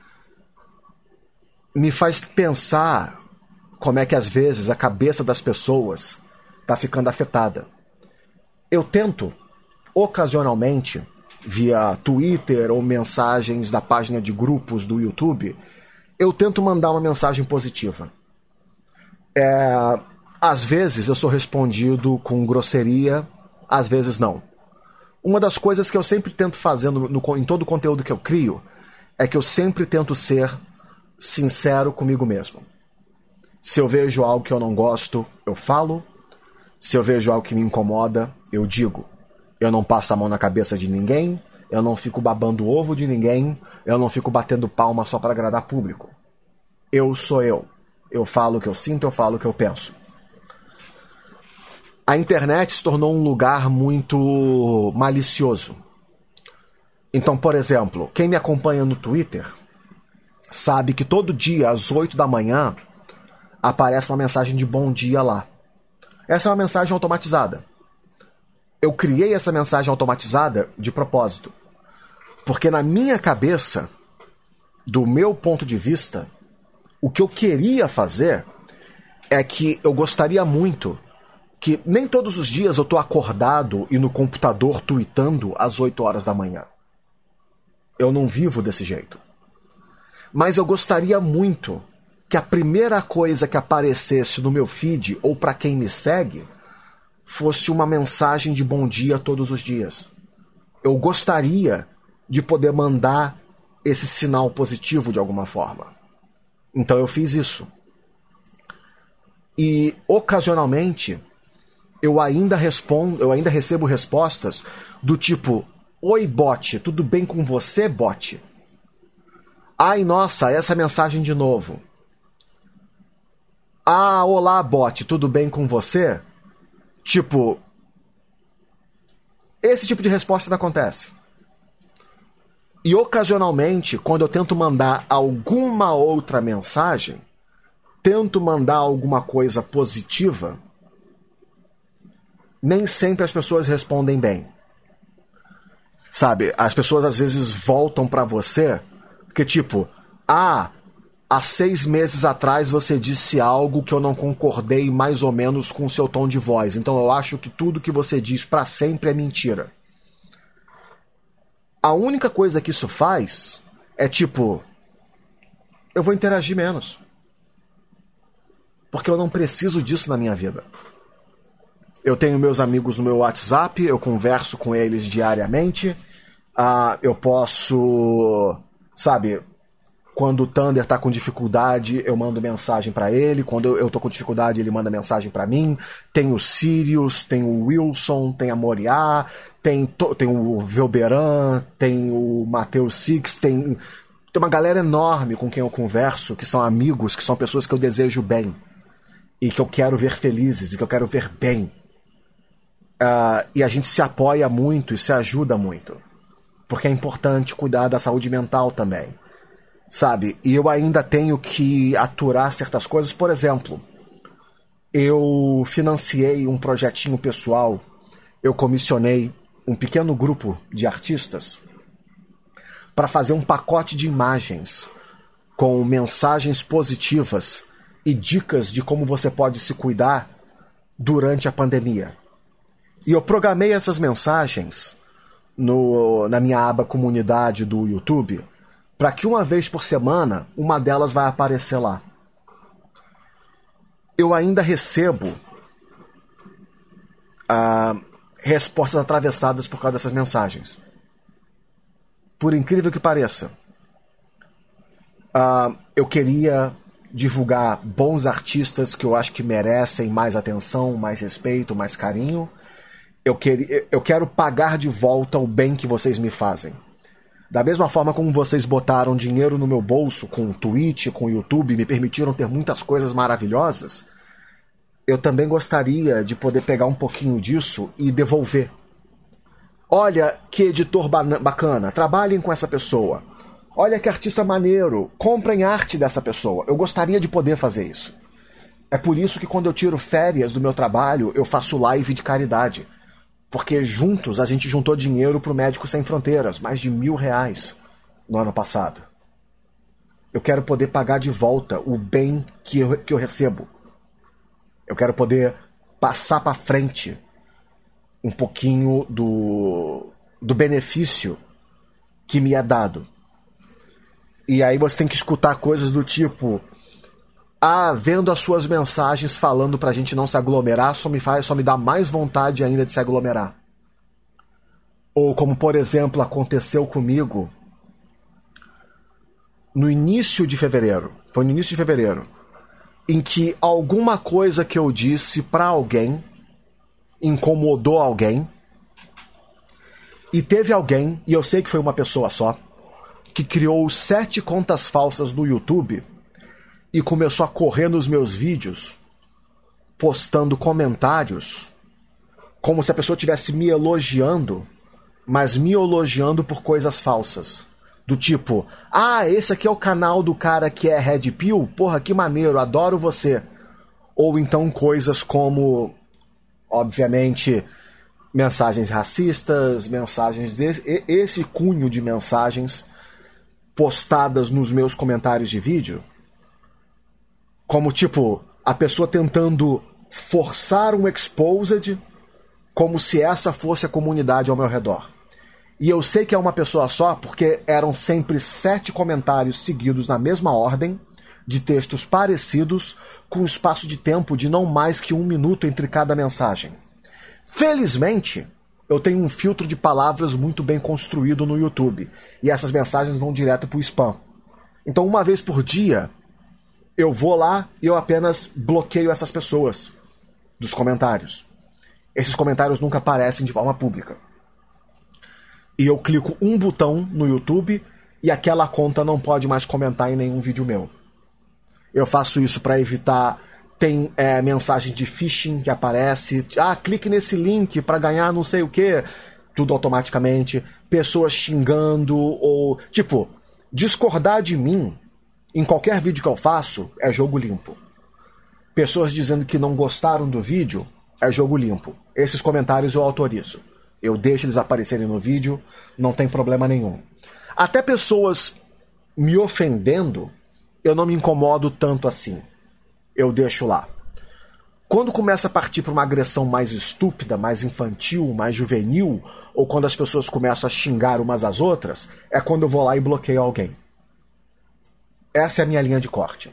me faz pensar como é que às vezes a cabeça das pessoas está ficando afetada. Eu tento, ocasionalmente, via Twitter ou mensagens da página de grupos do YouTube, eu tento mandar uma mensagem positiva. Às vezes eu sou respondido com grosseria, às vezes não. Uma das coisas que eu sempre tento fazer em todo o conteúdo que eu crio é que eu sempre tento ser sincero comigo mesmo. Se eu vejo algo que eu não gosto, eu falo. Se eu vejo algo que me incomoda, eu digo. Eu não passo a mão na cabeça de ninguém, eu não fico babando o ovo de ninguém, eu não fico batendo palma só para agradar público. Eu sou eu. Eu falo o que eu sinto, eu falo o que eu penso. A internet se tornou um lugar muito malicioso. Então, por exemplo, quem me acompanha no Twitter sabe que todo dia, às 8 da manhã, aparece uma mensagem de bom dia lá. Essa é uma mensagem automatizada. Eu criei essa mensagem automatizada de propósito. Porque na minha cabeça, do meu ponto de vista, o que eu queria fazer é que eu gostaria muito que nem todos os dias eu tô acordado e no computador tweetando às 8 horas da manhã. Eu não vivo desse jeito. Mas eu gostaria muito que a primeira coisa que aparecesse no meu feed ou para quem me segue fosse uma mensagem de bom dia todos os dias. Eu gostaria de poder mandar esse sinal positivo de alguma forma. Então eu fiz isso. E ocasionalmente eu ainda recebo respostas do tipo: oi, bot, tudo bem com você, bot? Ai, nossa, essa mensagem de novo. Ah, olá, bot, tudo bem com você? Tipo, esse tipo de resposta não acontece. E ocasionalmente, quando eu tento mandar alguma outra mensagem, tento mandar alguma coisa positiva, nem sempre as pessoas respondem bem. Sabe, as pessoas às vezes voltam pra você, porque tipo, há 6 meses atrás você disse algo que eu não concordei mais ou menos com o seu tom de voz, então eu acho que tudo que você diz pra sempre é mentira. A única coisa que isso faz é tipo, eu vou interagir menos. Porque eu não preciso disso na minha vida. Eu tenho meus amigos no meu WhatsApp, eu converso com eles diariamente. Eu posso, sabe, quando o Thunder tá com dificuldade, eu mando mensagem pra ele. Quando eu tô com dificuldade, ele manda mensagem pra mim. Tem o Sirius, tem o Wilson, tem a Moriá, tem o Velberan, tem o Matheus Six, tem tem uma galera enorme com quem eu converso, que são amigos, que são pessoas que eu desejo bem. E que eu quero ver felizes, e que eu quero ver bem. E a gente se apoia muito e se ajuda muito. Porque é importante cuidar da saúde mental também. Sabe? E eu ainda tenho que aturar certas coisas. Por exemplo, eu financiei um projetinho pessoal. Eu comissionei um pequeno grupo de artistas para fazer um pacote de imagens com mensagens positivas e dicas de como você pode se cuidar durante a pandemia. E eu programei essas mensagens na minha aba comunidade do YouTube para que uma vez por semana uma delas vai aparecer lá. Eu ainda recebo respostas atravessadas por causa dessas mensagens. Por incrível que pareça. Eu queria divulgar bons artistas que eu acho que merecem mais atenção, mais respeito, mais carinho. Eu quero pagar de volta o bem que vocês me fazem. Da mesma forma como vocês botaram dinheiro no meu bolso com o Twitch, com o YouTube, me permitiram ter muitas coisas maravilhosas, eu também gostaria de poder pegar um pouquinho disso e devolver. Olha que editor bacana, trabalhem com essa pessoa. Olha que artista maneiro, comprem arte dessa pessoa. Eu gostaria de poder fazer isso. É por isso que quando eu tiro férias do meu trabalho, eu faço live de caridade. Porque juntos a gente juntou dinheiro pro Médicos Sem Fronteiras, mais de R$1.000 no ano passado. Eu quero poder pagar de volta o bem que eu recebo. Eu quero poder passar para frente um pouquinho do benefício que me é dado. E aí você tem que escutar coisas do tipo: vendo as suas mensagens falando pra gente não se aglomerar, só me dá mais vontade ainda de se aglomerar. Ou como, por exemplo, aconteceu comigo no início de fevereiro. Foi no início de fevereiro. Em que alguma coisa que eu disse pra alguém incomodou alguém. E teve alguém, e eu sei que foi uma pessoa só, que criou 7 contas falsas no YouTube e começou a correr nos meus vídeos, postando comentários, como se a pessoa estivesse me elogiando, mas me elogiando por coisas falsas. Do tipo: esse aqui é o canal do cara que é Red Pill? Porra, que maneiro, adoro você. Ou então coisas como, obviamente, mensagens racistas, mensagens esse cunho de mensagens postadas nos meus comentários de vídeo, como tipo, a pessoa tentando forçar um exposed como se essa fosse a comunidade ao meu redor. E eu sei que é uma pessoa só porque eram sempre 7 comentários seguidos na mesma ordem, de textos parecidos, com espaço de tempo de não mais que 1 minuto entre cada mensagem. Felizmente, eu tenho um filtro de palavras muito bem construído no YouTube, e essas mensagens vão direto pro spam. Então, uma vez por dia, eu vou lá e eu apenas bloqueio essas pessoas dos comentários. Esses comentários nunca aparecem de forma pública. E eu clico um botão no YouTube e aquela conta não pode mais comentar em nenhum vídeo meu. Eu faço isso para evitar... Tem mensagem de phishing que aparece. Clique nesse link para ganhar não sei o que. Tudo automaticamente. Pessoas xingando ou... Tipo, discordar de mim em qualquer vídeo que eu faço é jogo limpo. Pessoas dizendo que não gostaram do vídeo é jogo limpo. Esses comentários eu autorizo. Eu deixo eles aparecerem no vídeo, não tem problema nenhum. Até pessoas me ofendendo, eu não me incomodo tanto assim. Eu deixo lá. Quando começa a partir para uma agressão mais estúpida, mais infantil, mais juvenil, ou quando as pessoas começam a xingar umas às outras, é quando eu vou lá e bloqueio alguém. Essa é a minha linha de corte.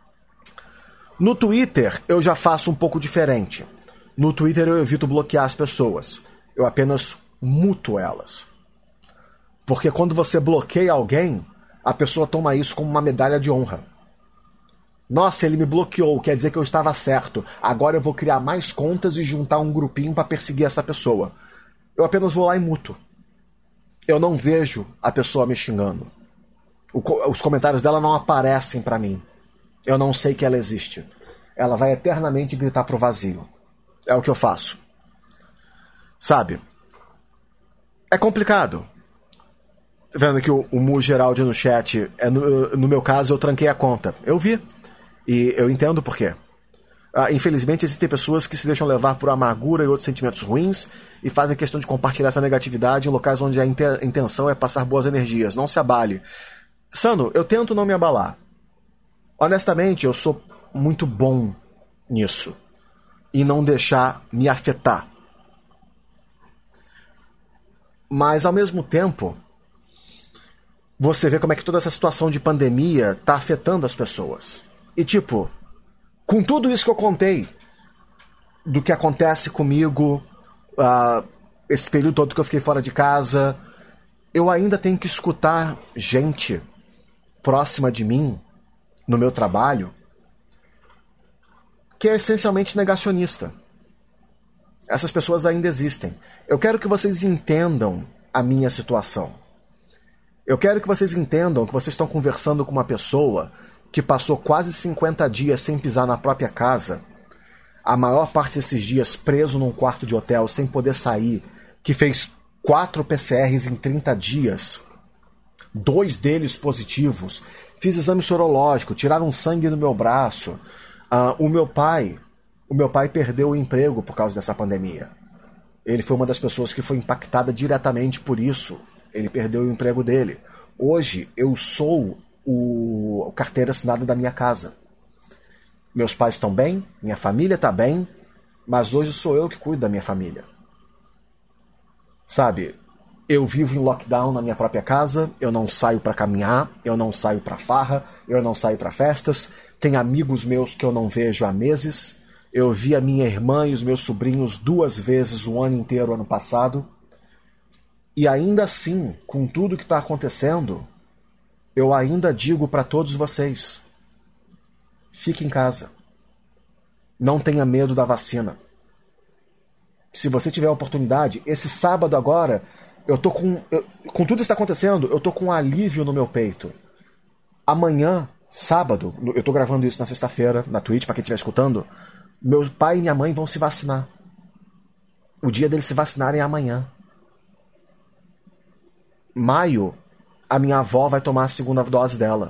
No Twitter, eu já faço um pouco diferente. No Twitter, eu evito bloquear as pessoas. Eu apenas muto elas. Porque quando você bloqueia alguém, a pessoa toma isso como uma medalha de honra. Nossa, ele me bloqueou, quer dizer que eu estava certo. Agora eu vou criar mais contas e juntar um grupinho para perseguir essa pessoa. Eu apenas vou lá e muto. Eu não vejo a pessoa me xingando. Os comentários dela não aparecem pra mim. Eu não sei que ela existe. Ela vai eternamente gritar pro vazio. É o que eu faço. Sabe? É complicado. Vendo que o Mu Geraldi no chat, no meu caso, eu tranquei a conta. Eu vi. E eu entendo por quê. Infelizmente, existem pessoas que se deixam levar por amargura e outros sentimentos ruins e fazem questão de compartilhar essa negatividade em locais onde a intenção é passar boas energias. Não se abale. Sano, eu tento não me abalar. Honestamente, eu sou muito bom nisso. E não deixar me afetar. Mas, ao mesmo tempo, você vê como é que toda essa situação de pandemia está afetando as pessoas. E tipo, com tudo isso que eu contei, do que acontece comigo, esse período todo que eu fiquei fora de casa, eu ainda tenho que escutar gente próxima de mim, no meu trabalho, que é essencialmente negacionista. Essas pessoas ainda existem. Eu quero que vocês entendam a minha situação. Eu quero que vocês entendam que vocês estão conversando com uma pessoa que passou quase 50 dias sem pisar na própria casa, a maior parte desses dias preso num quarto de hotel sem poder sair, que fez 4 PCRs em 30 dias, 2 deles positivos, fiz exame sorológico, tiraram sangue do meu braço. O meu pai perdeu o emprego por causa dessa pandemia. Ele foi uma das pessoas que foi impactada diretamente por isso. Ele perdeu o emprego dele. Hoje eu sou o carteira assinada da minha casa. Meus pais estão bem, minha família está bem, mas hoje sou eu que cuido da minha família. Sabe, eu vivo em lockdown na minha própria casa, eu não saio para caminhar, eu não saio para farra, eu não saio para festas, tem amigos meus que eu não vejo há meses, eu vi a minha irmã e os meus sobrinhos 2 vezes o ano inteiro ano passado, e ainda assim, com tudo que está acontecendo, eu ainda digo para todos vocês, fique em casa. Não tenha medo da vacina. Se você tiver a oportunidade, esse sábado agora, com tudo isso que está acontecendo, eu tô com um alívio no meu peito. Amanhã, sábado, eu tô gravando isso na sexta-feira, na Twitch, para quem estiver escutando, meu pai e minha mãe vão se vacinar. O dia deles se vacinarem é amanhã. Maio, a minha avó vai tomar a 2ª dose dela.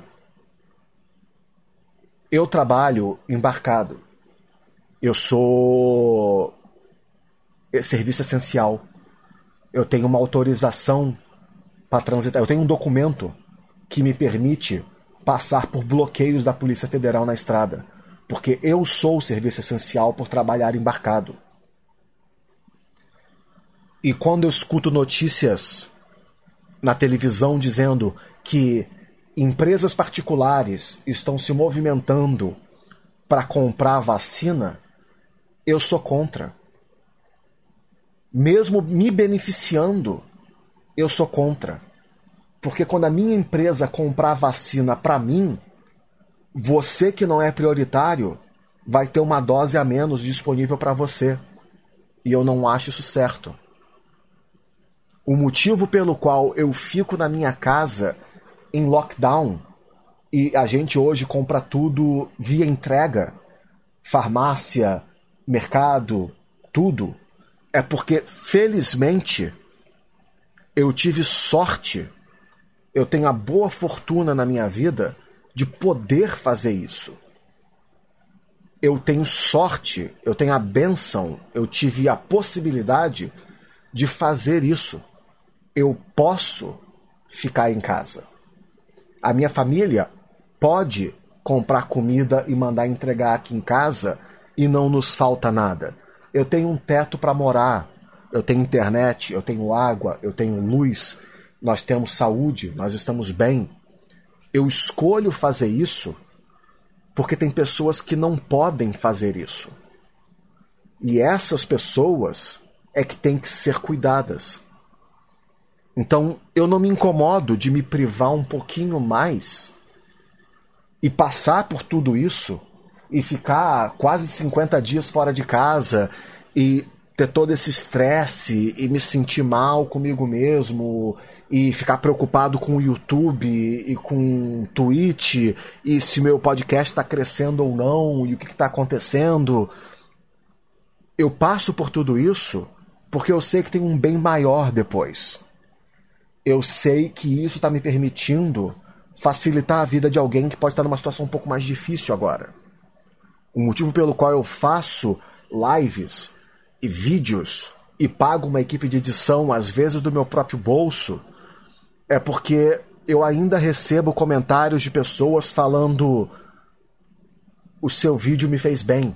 Eu trabalho embarcado. Eu sou serviço essencial. Eu tenho uma autorização para transitar. Eu tenho um documento que me permite passar por bloqueios da Polícia Federal na estrada. Porque eu sou serviço essencial por trabalhar embarcado. E quando eu escuto notícias na televisão dizendo que empresas particulares estão se movimentando para comprar vacina, eu sou contra. Mesmo me beneficiando, eu sou contra. Porque quando a minha empresa comprar vacina para mim, você que não é prioritário vai ter uma dose a menos disponível para você. E eu não acho isso certo. O motivo pelo qual eu fico na minha casa em lockdown e a gente hoje compra tudo via entrega, farmácia, mercado, tudo, é porque, felizmente, eu tive sorte, eu tenho a boa fortuna na minha vida de poder fazer isso. Eu tenho sorte, eu tenho a bênção, eu tive a possibilidade de fazer isso. Eu posso ficar em casa. A minha família pode comprar comida e mandar entregar aqui em casa e não nos falta nada. Eu tenho um teto para morar, eu tenho internet, eu tenho água, eu tenho luz, nós temos saúde, nós estamos bem. Eu escolho fazer isso porque tem pessoas que não podem fazer isso. E essas pessoas é que têm que ser cuidadas. Então, eu não me incomodo de me privar um pouquinho mais e passar por tudo isso e ficar quase 50 dias fora de casa e ter todo esse estresse e me sentir mal comigo mesmo e ficar preocupado com o YouTube e com o Twitch e se meu podcast está crescendo ou não e o que está acontecendo. Eu passo por tudo isso porque eu sei que tem um bem maior depois. Eu sei que isso está me permitindo facilitar a vida de alguém que pode estar numa situação um pouco mais difícil agora. O motivo pelo qual eu faço lives e vídeos e pago uma equipe de edição, às vezes do meu próprio bolso, é porque eu ainda recebo comentários de pessoas falando: o seu vídeo me fez bem.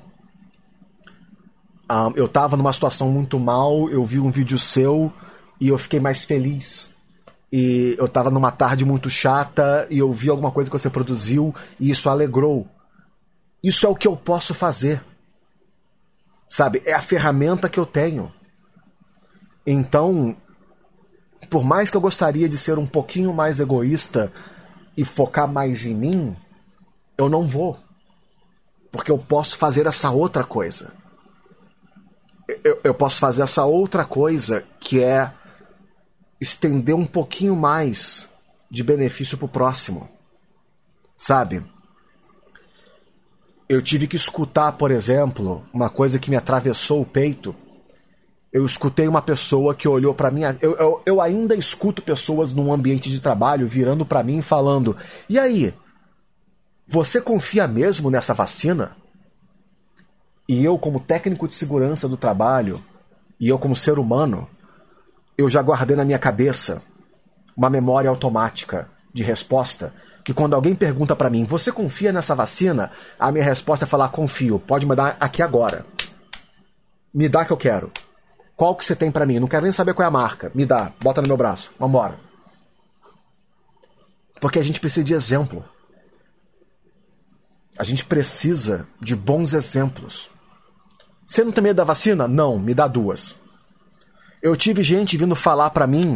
Eu estava numa situação muito mal, eu vi um vídeo seu e eu fiquei mais feliz. E eu estava numa tarde muito chata e eu vi alguma coisa que você produziu e isso alegrou. Isso é o que eu posso fazer. Sabe? É a ferramenta que eu tenho. Então, por mais que eu gostaria de ser um pouquinho mais egoísta e focar mais em mim, eu não vou. Porque eu posso fazer essa outra coisa. Eu posso fazer essa outra coisa que é estender um pouquinho mais de benefício pro próximo. Sabe? Eu tive que escutar, por exemplo, uma coisa que me atravessou o peito. Eu escutei uma pessoa que olhou pra mim. Eu ainda escuto pessoas num ambiente de trabalho virando pra mim e falando: e aí? Você confia mesmo nessa vacina? E eu, como técnico de segurança do trabalho, e eu como ser humano, eu já guardei na minha cabeça uma memória automática de resposta, que quando alguém pergunta pra mim: você confia nessa vacina? A minha resposta é falar: confio, pode me dar aqui agora. Me dá que eu quero. Qual que você tem pra mim? Não quero nem saber qual é a marca. Me dá, bota no meu braço, vambora. Porque a gente precisa de exemplo. A gente precisa de bons exemplos. Você não tem medo da vacina? Não, me dá 2. Eu tive gente vindo falar pra mim: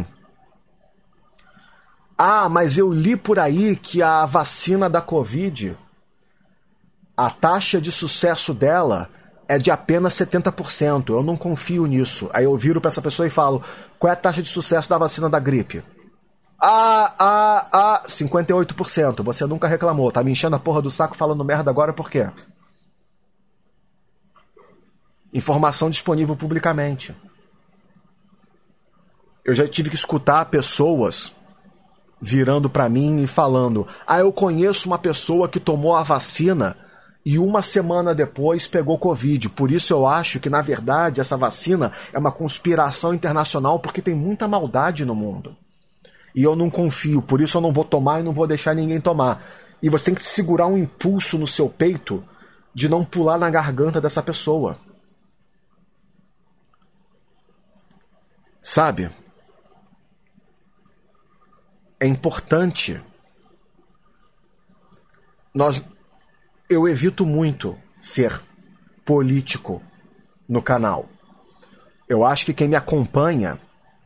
ah, mas eu li por aí que a vacina da Covid, a taxa de sucesso dela é de apenas 70%. Eu não confio nisso. Aí eu viro pra essa pessoa e falo: qual é a taxa de sucesso da vacina da gripe? 58%. Você nunca reclamou. Tá me enchendo a porra do saco falando merda agora por quê? Informação disponível publicamente. Eu já tive que escutar pessoas virando pra mim e falando: ah, eu conheço uma pessoa que tomou a vacina e uma semana depois pegou Covid. Por isso eu acho que, na verdade, essa vacina é uma conspiração internacional porque tem muita maldade no mundo. E eu não confio, por isso eu não vou tomar e não vou deixar ninguém tomar. E você tem que segurar um impulso no seu peito de não pular na garganta dessa pessoa. Sabe? É importante. Eu evito muito ser político no canal. Eu acho que quem me acompanha,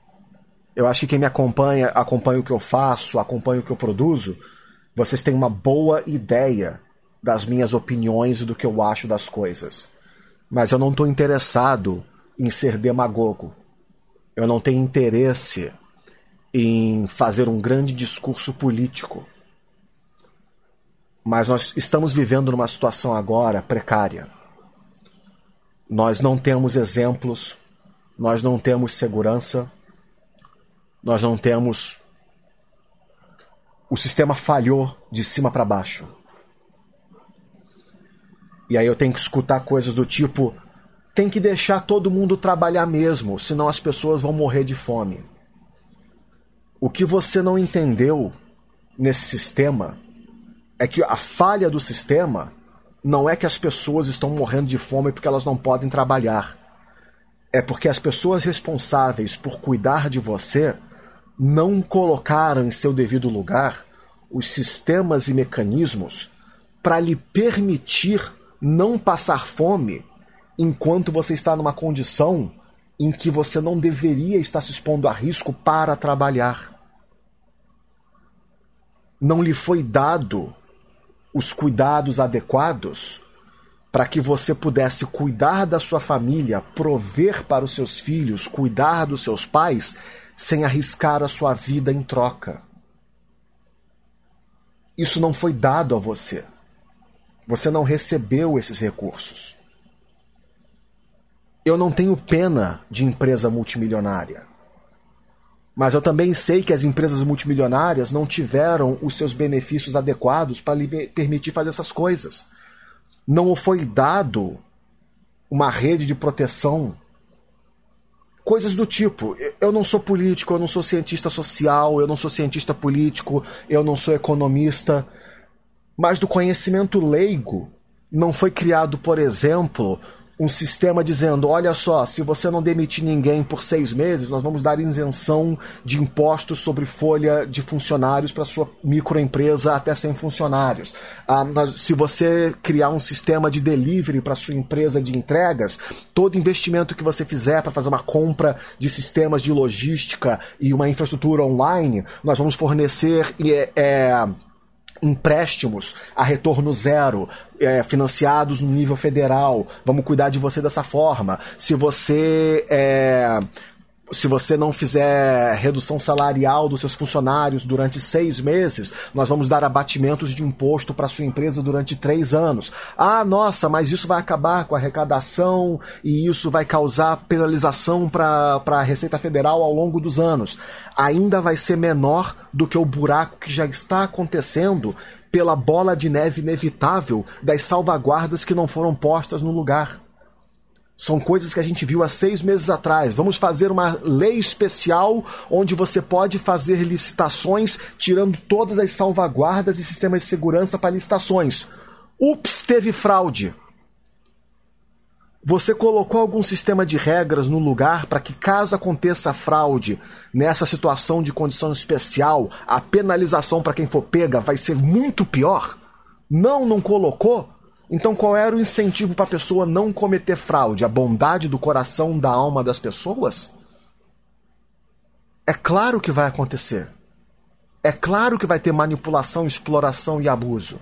acompanha o que eu faço, acompanha o que eu produzo, vocês têm uma boa ideia das minhas opiniões e do que eu acho das coisas. Mas eu não estou interessado em ser demagogo. Eu não tenho interesse em fazer um grande discurso político. Mas nós estamos vivendo numa situação agora precária. Nós não temos exemplos, nós não temos segurança, nós não temos... O sistema falhou de cima para baixo. E aí eu tenho que escutar coisas do tipo: tem que deixar todo mundo trabalhar mesmo, senão as pessoas vão morrer de fome. O que você não entendeu nesse sistema é que a falha do sistema não é que as pessoas estão morrendo de fome porque elas não podem trabalhar. É porque as pessoas responsáveis por cuidar de você não colocaram em seu devido lugar os sistemas e mecanismos para lhe permitir não passar fome enquanto você está numa condição em que você não deveria estar se expondo a risco para trabalhar. Não lhe foi dado os cuidados adequados para que você pudesse cuidar da sua família, prover para os seus filhos, cuidar dos seus pais, sem arriscar a sua vida em troca. Isso não foi dado a você. Você não recebeu esses recursos. Eu não tenho pena de empresa multimilionária. Mas eu também sei que as empresas multimilionárias não tiveram os seus benefícios adequados para lhe permitir fazer essas coisas. Não foi dado uma rede de proteção. Coisas do tipo, eu não sou político, eu não sou cientista social, eu não sou cientista político, eu não sou economista, mas do conhecimento leigo não foi criado, por exemplo, um sistema dizendo, olha só, se você não demitir ninguém por 6 meses, nós vamos dar isenção de impostos sobre folha de funcionários para sua microempresa até 100 funcionários. Se você criar um sistema de delivery para sua empresa de entregas, todo investimento que você fizer para fazer uma compra de sistemas de logística e uma infraestrutura online, nós vamos fornecer empréstimos a retorno zero, financiados no nível federal. Vamos cuidar de você dessa forma. Se você não fizer redução salarial dos seus funcionários durante 6 meses, nós vamos dar abatimentos de imposto para sua empresa durante 3 anos. Ah, nossa, mas isso vai acabar com a arrecadação e isso vai causar penalização para a Receita Federal ao longo dos anos. Ainda vai ser menor do que o buraco que já está acontecendo pela bola de neve inevitável das salvaguardas que não foram postas no lugar. São coisas que a gente viu há 6 meses atrás. Vamos fazer uma lei especial onde você pode fazer licitações tirando todas as salvaguardas e sistemas de segurança para licitações. Ups, teve fraude. Você colocou algum sistema de regras no lugar para que, caso aconteça fraude nessa situação de condição especial, a penalização para quem for pega vai ser muito pior? Não colocou? Então qual era o incentivo para a pessoa não cometer fraude? A bondade do coração, da alma das pessoas? É claro que vai acontecer. É claro que vai ter manipulação, exploração e abuso.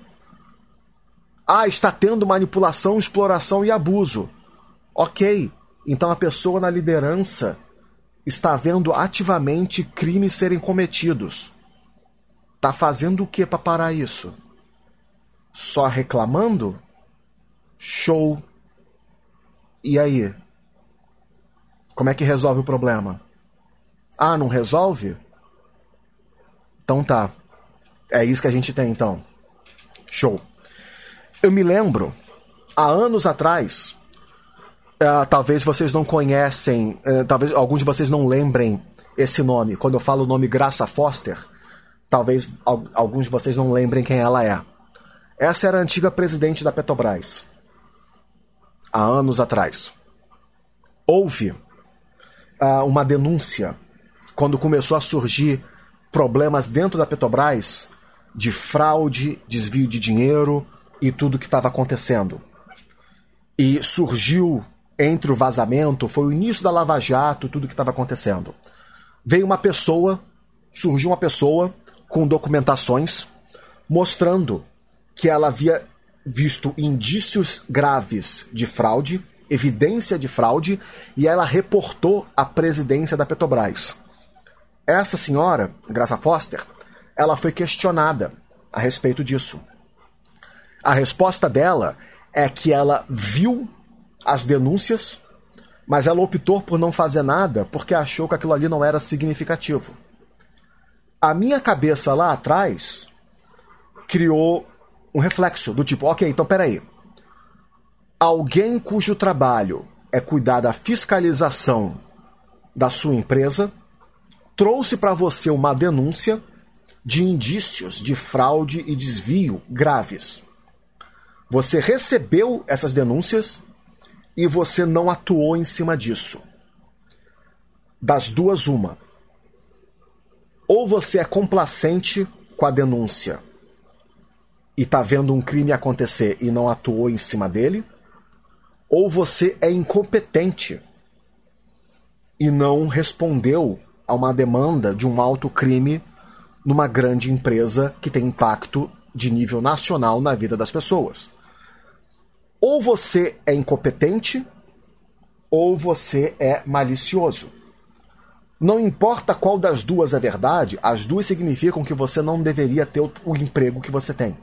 Ah, está tendo manipulação, exploração e abuso. Ok, então a pessoa na liderança está vendo ativamente crimes serem cometidos. Está fazendo o que para parar isso? Só reclamando? Show. E aí? Como é que resolve o problema? Ah, não resolve? Então tá. É isso que a gente tem então. Show. Eu me lembro, há anos atrás, talvez vocês não conhecem, talvez alguns de vocês não lembrem esse nome. Quando eu falo o nome Graça Foster, talvez alguns de vocês não lembrem quem ela é. Essa era a antiga presidente da Petrobras. Há anos atrás. Houve uma denúncia quando começou a surgir problemas dentro da Petrobras de fraude, desvio de dinheiro e tudo que estava acontecendo. E surgiu entre o vazamento, foi o início da Lava Jato, tudo que estava acontecendo. Surgiu uma pessoa com documentações mostrando que ela havia visto indícios graves de fraude, evidência de fraude, e ela reportou à presidência da Petrobras. Essa senhora, Graça Foster, ela foi questionada a respeito disso. A resposta dela é que ela viu as denúncias, mas ela optou por não fazer nada porque achou que aquilo ali não era significativo. A minha cabeça lá atrás criou um reflexo do tipo, ok, então peraí. Alguém cujo trabalho é cuidar da fiscalização da sua empresa trouxe para você uma denúncia de indícios de fraude e desvio graves. Você recebeu essas denúncias e você não atuou em cima disso. Das duas, uma. Ou você é complacente com a denúncia e está vendo um crime acontecer e não atuou em cima dele, ou você é incompetente e não respondeu a uma demanda de um alto crime numa grande empresa que tem impacto de nível nacional na vida das pessoas. Ou você é incompetente, ou você é malicioso. Não importa qual das duas é verdade, as duas significam que você não deveria ter o emprego que você tem.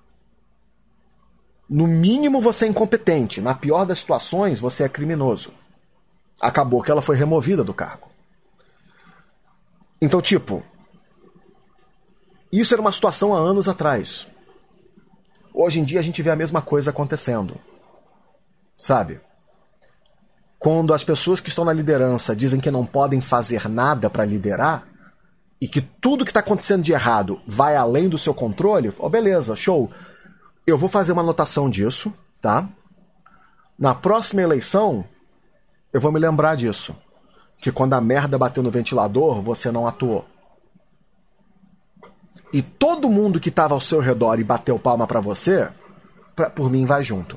No mínimo você é incompetente, na pior das situações você é criminoso. Acabou que ela foi removida do cargo. Então, tipo, isso era uma situação há anos atrás. Hoje em dia a gente vê a mesma coisa acontecendo. Sabe? Quando as pessoas que estão na liderança dizem que não podem fazer nada para liderar, e que tudo que está acontecendo de errado vai além do seu controle, beleza, show. Eu vou fazer uma anotação disso, tá? Na próxima eleição, eu vou me lembrar disso. Que quando a merda bateu no ventilador, você não atuou. E todo mundo que estava ao seu redor e bateu palma pra você, por mim vai junto.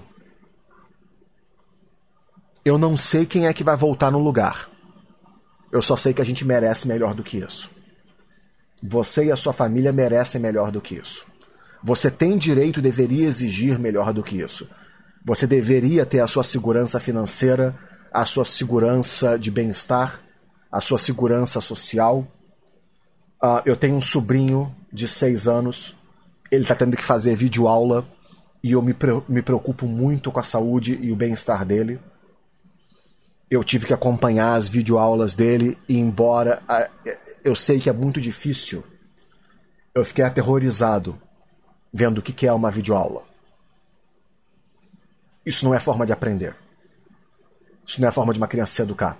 Eu não sei quem é que vai voltar no lugar. Eu só sei que a gente merece melhor do que isso. Você e a sua família merecem melhor do que isso. Você tem direito e deveria exigir melhor do que isso. Você deveria ter a sua segurança financeira, a sua segurança de bem-estar, a sua segurança social. Eu tenho um sobrinho de 6 anos, ele está tendo que fazer videoaula e eu me preocupo muito com a saúde e o bem-estar dele. Eu tive que acompanhar as videoaulas dele e embora eu sei que é muito difícil, eu fiquei aterrorizado vendo o que é uma videoaula. Isso não é forma de aprender. Isso não é forma de uma criança se educar.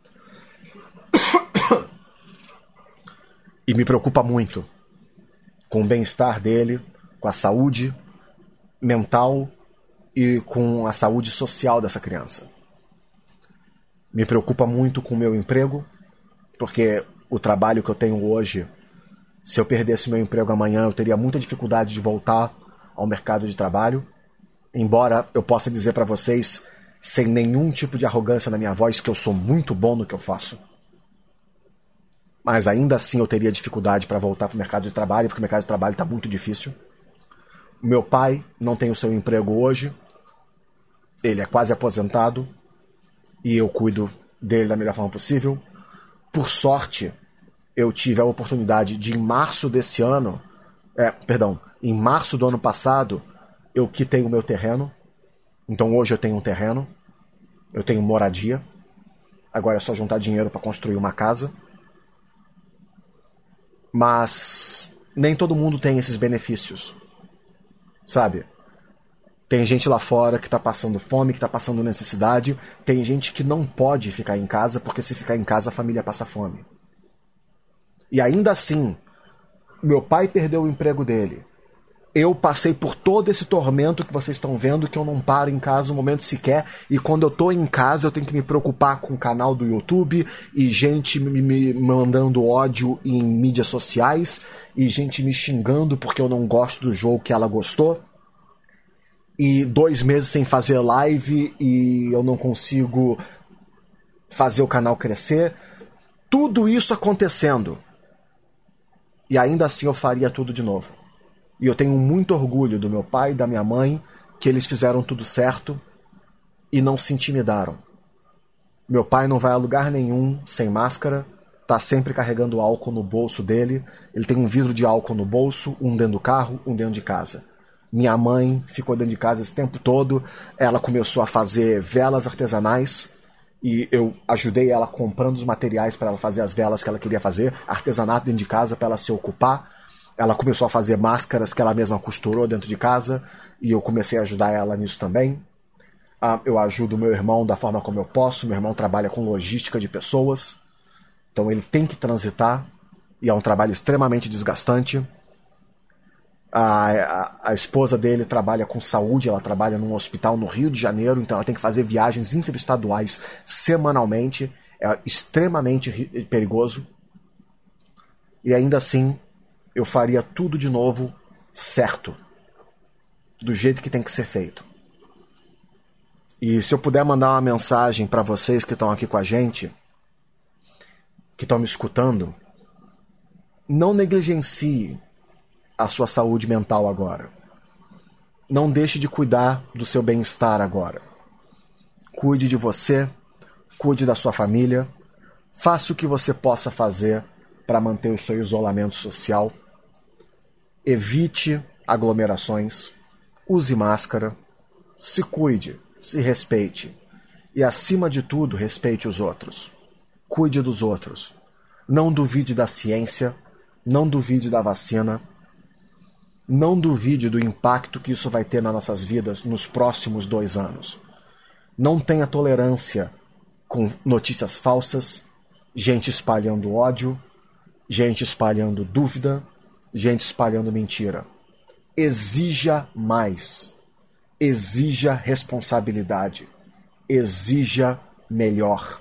E me preocupa muito com o bem-estar dele, com a saúde mental e com a saúde social dessa criança. Me preocupa muito com o meu emprego, porque o trabalho que eu tenho hoje, se eu perdesse meu emprego amanhã, eu teria muita dificuldade de voltar ao mercado de trabalho. Embora eu possa dizer para vocês, sem nenhum tipo de arrogância na minha voz, que eu sou muito bom no que eu faço. Mas ainda assim eu teria dificuldade para voltar para o mercado de trabalho, porque o mercado de trabalho está muito difícil. O meu pai não tem o seu emprego hoje. Ele é quase aposentado. E eu cuido dele da melhor forma possível. Por sorte, eu tive a oportunidade de, em março do ano passado, eu quitei o meu terreno. Então hoje eu tenho um terreno. Eu tenho moradia. Agora é só juntar dinheiro para construir uma casa. Mas nem todo mundo tem esses benefícios. Sabe? Tem gente lá fora que tá passando fome, que tá passando necessidade. Tem gente que não pode ficar em casa, porque se ficar em casa a família passa fome. E ainda assim, meu pai perdeu o emprego dele. Eu passei por todo esse tormento que vocês estão vendo, que eu não paro em casa um momento sequer. E quando eu tô em casa, eu tenho que me preocupar com o canal do YouTube, e gente me mandando ódio em mídias sociais, e gente me xingando porque eu não gosto do jogo que ela gostou. E 2 meses sem fazer live e eu não consigo fazer o canal crescer. Tudo isso acontecendo. E ainda assim eu faria tudo de novo. E eu tenho muito orgulho do meu pai e da minha mãe, que eles fizeram tudo certo e não se intimidaram. Meu pai não vai a lugar nenhum sem máscara, tá sempre carregando álcool no bolso dele. Ele tem um vidro de álcool no bolso, um dentro do carro, um dentro de casa. Minha mãe ficou dentro de casa esse tempo todo. Ela começou a fazer velas artesanais e eu ajudei ela comprando os materiais para ela fazer as velas que ela queria fazer, artesanato dentro de casa para ela se ocupar. Ela começou a fazer máscaras que ela mesma costurou dentro de casa e eu comecei a ajudar ela nisso também. Eu ajudo meu irmão da forma como eu posso. Meu irmão trabalha com logística de pessoas, então ele tem que transitar e é um trabalho extremamente desgastante. A esposa dele trabalha com saúde, ela trabalha num hospital no Rio de Janeiro, então ela tem que fazer viagens interestaduais semanalmente, é extremamente perigoso. E ainda assim, eu faria tudo de novo certo, do jeito que tem que ser feito. E se eu puder mandar uma mensagem para vocês que estão aqui com a gente, que estão me escutando, não negligencie a sua saúde mental agora. não deixe de cuidar do seu bem-estar agora. Cuide de você, cuide da sua família, faça o que você possa fazer para manter o seu isolamento social. Evite aglomerações, use máscara, se cuide, se respeite e, acima de tudo, respeite os outros. Cuide dos outros. Não duvide da ciência, não duvide da vacina, não duvide do impacto que isso vai ter nas nossas vidas nos próximos 2 anos. Não tenha tolerância com notícias falsas, gente espalhando ódio, gente espalhando dúvida, gente espalhando mentira. Exija mais. Exija responsabilidade. Exija melhor.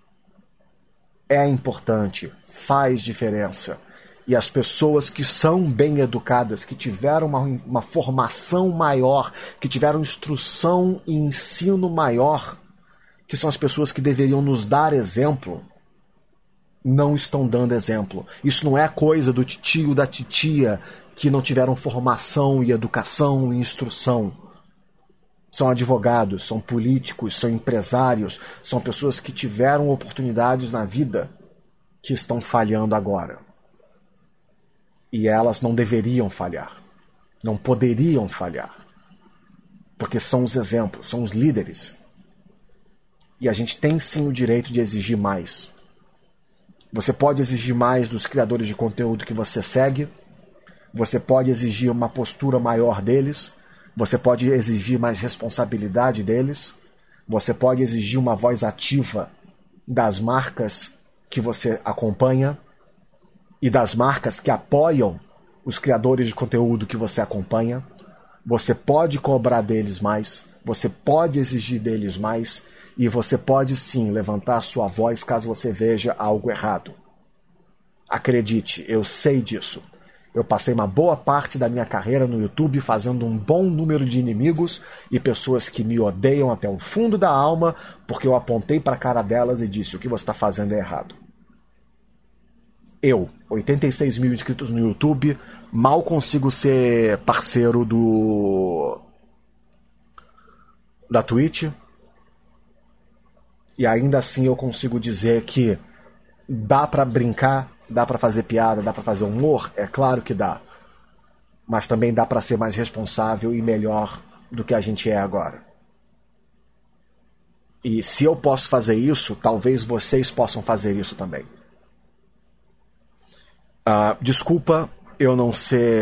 É importante, faz diferença. E as pessoas que são bem educadas, que tiveram uma formação maior, que tiveram instrução e ensino maior, que são as pessoas que deveriam nos dar exemplo, não estão dando exemplo. Isso não é coisa do titio, da titia, que não tiveram formação e educação e instrução. São advogados, são políticos, são empresários, são pessoas que tiveram oportunidades na vida que estão falhando agora. E elas não deveriam falhar. Não poderiam falhar. Porque são os exemplos, são os líderes. E a gente tem sim o direito de exigir mais. Você pode exigir mais dos criadores de conteúdo que você segue. Você pode exigir uma postura maior deles. Você pode exigir mais responsabilidade deles. Você pode exigir uma voz ativa das marcas que você acompanha e das marcas que apoiam os criadores de conteúdo que você acompanha. Você pode cobrar deles mais, você pode exigir deles mais, e você pode sim levantar sua voz caso você veja algo errado. Acredite, eu sei disso. Eu passei uma boa parte da minha carreira no YouTube fazendo um bom número de inimigos e pessoas que me odeiam até o fundo da alma porque eu apontei para a cara delas e disse: o que você está fazendo é errado. Eu, 86 mil inscritos no YouTube, mal consigo ser parceiro da Twitch. E ainda assim eu consigo dizer que dá pra brincar, dá pra fazer piada, dá pra fazer humor? É claro que dá. Mas também dá pra ser mais responsável e melhor do que a gente é agora. E se eu posso fazer isso, talvez vocês possam fazer isso também. Desculpa eu não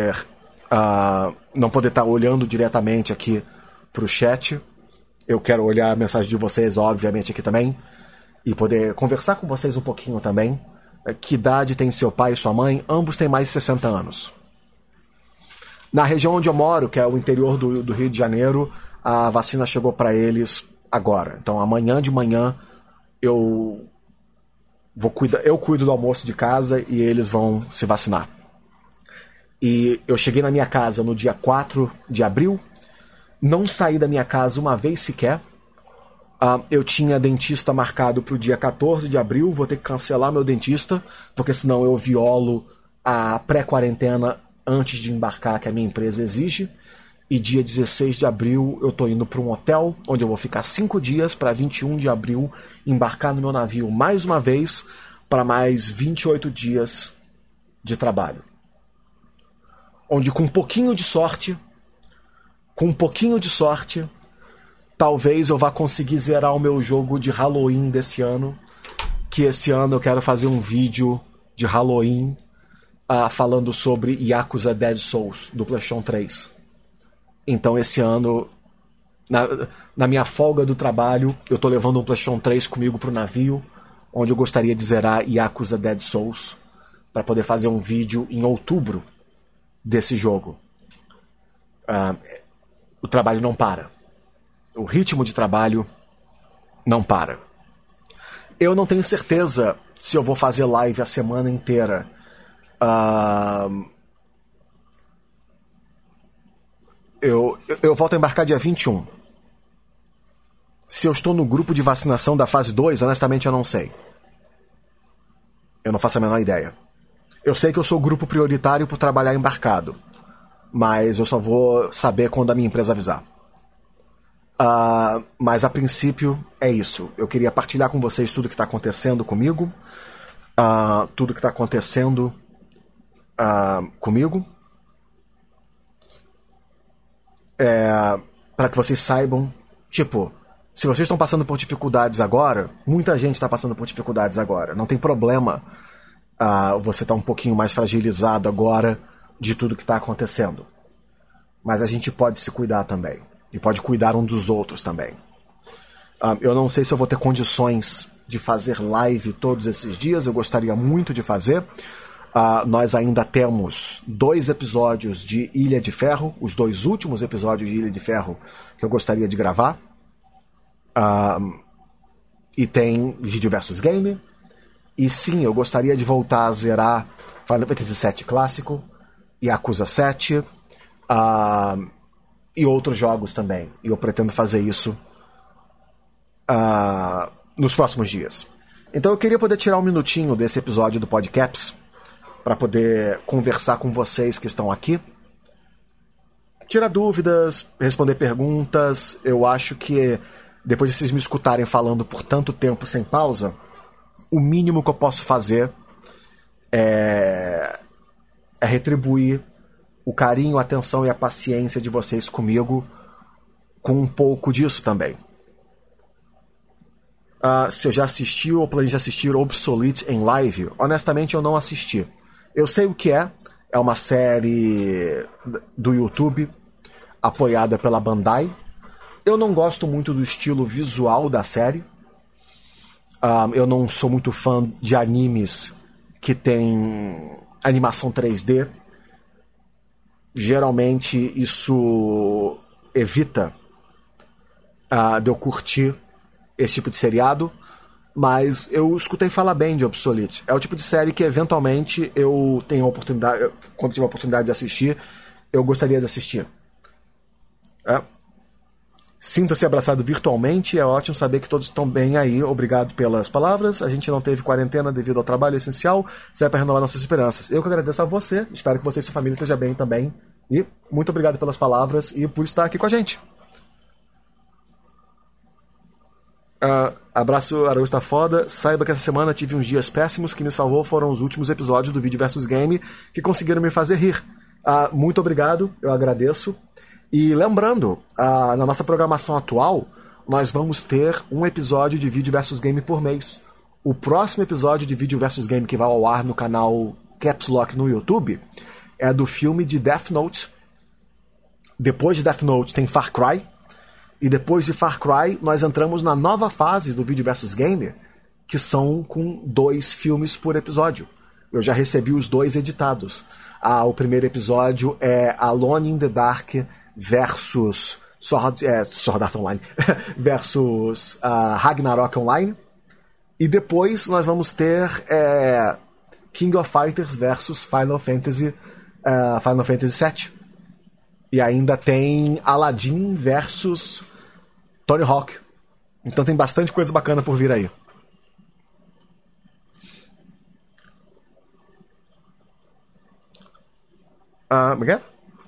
poder estar olhando diretamente aqui pro chat. Eu quero olhar a mensagem de vocês, obviamente, aqui também. E poder conversar com vocês um pouquinho também. Que idade tem seu pai e sua mãe? Ambos têm mais de 60 anos. Na região onde eu moro, que é o interior do Rio de Janeiro, a vacina chegou para eles agora. Então amanhã de manhã eu cuido do almoço de casa e eles vão se vacinar. E eu cheguei na minha casa no dia 4 de abril, não saí da minha casa uma vez sequer. Eu tinha dentista marcado para o dia 14 de abril, vou ter que cancelar meu dentista, porque senão eu violo a pré-quarentena antes de embarcar que a minha empresa exige. E dia 16 de abril eu estou indo para um hotel, onde eu vou ficar 5 dias, para 21 de abril embarcar no meu navio mais uma vez, para mais 28 dias de trabalho. Onde com um pouquinho de sorte, talvez eu vá conseguir zerar o meu jogo de Halloween desse ano, que esse ano eu quero fazer um vídeo de Halloween falando sobre Yakuza Dead Souls, do PlayStation 3. Então esse ano, na minha folga do trabalho, eu tô levando um PlayStation 3 comigo pro navio, onde eu gostaria de zerar Yakuza Dead Souls, para poder fazer um vídeo em outubro desse jogo. O trabalho não para. O ritmo de trabalho não para. Eu não tenho certeza se eu vou fazer live a semana inteira. Eu volto a embarcar dia 21. Se eu estou no grupo de vacinação da fase 2, honestamente eu não sei. Eu não faço a menor ideia. Eu sei que eu sou o grupo prioritário por trabalhar embarcado. mas eu só vou saber quando a minha empresa avisar. Mas a princípio é isso. Eu queria partilhar com vocês tudo que está acontecendo comigo, tudo que está acontecendo comigo, para que vocês saibam, tipo, se vocês estão passando por dificuldades agora, muita gente está passando por dificuldades agora. Não tem problema você tá um pouquinho mais fragilizado agora de tudo que está acontecendo. Mas a gente pode se cuidar também. E pode cuidar um dos outros também. Eu não sei se eu vou ter condições de fazer live todos esses dias. Eu gostaria muito de fazer. Nós ainda temos 2 episódios de Ilha de Ferro. Os 2 últimos episódios de Ilha de Ferro que eu gostaria de gravar. E tem Vídeo versus Game. E sim, eu gostaria de voltar a zerar Final Fantasy VII Clássico, Yakuza 7 e outros jogos também. E eu pretendo fazer isso nos próximos dias. Então eu queria poder tirar um minutinho desse episódio do Podcaps para poder conversar com vocês que estão aqui. Tirar dúvidas, responder perguntas. Eu acho que depois de vocês me escutarem falando por tanto tempo sem pausa, o mínimo que eu posso fazer é retribuir o carinho, a atenção e a paciência de vocês comigo com um pouco disso também. Se eu já assisti ou planejo assistir Obsolete em live, honestamente eu não assisti. Eu sei o que é uma série do YouTube apoiada pela Bandai. Eu não gosto muito do estilo visual da série. Eu não sou muito fã de animes que tem animação 3D. Geralmente isso evita de eu curtir esse tipo de seriado, mas eu escutei falar bem de Obsolete. É o tipo de série que eventualmente eu tenho a oportunidade, quando tiver a oportunidade de assistir, eu gostaria de assistir. Sinta-se abraçado virtualmente, é ótimo saber que todos estão bem aí, obrigado pelas palavras. A gente não teve quarentena devido ao trabalho essencial, serve para renovar nossas esperanças. Eu que agradeço a você, espero que você e sua família estejam bem também. E muito obrigado pelas palavras e por estar aqui com a gente. Abraço, Araújo tá foda. Saiba que essa semana tive uns dias péssimos, que me salvou foram os últimos episódios do Vídeo versus Game que conseguiram me fazer rir. Muito obrigado, eu agradeço. E lembrando, na nossa programação atual, nós vamos ter um episódio de Vídeo versus Game por mês. O próximo episódio de Vídeo versus Game que vai ao ar no canal Caps Lock no YouTube é do filme de Death Note. Depois de Death Note tem Far Cry. E depois de Far Cry, nós entramos na nova fase do Vídeo versus Game, que são com 2 filmes por episódio. Eu já recebi os 2 editados. O primeiro episódio é Alone in the Dark versus Sword Art Online versus Ragnarok Online. E depois nós vamos ter King of Fighters versus Final Fantasy VII. E ainda tem Aladdin versus Tony Hawk. Então tem bastante coisa bacana por vir aí. Como é?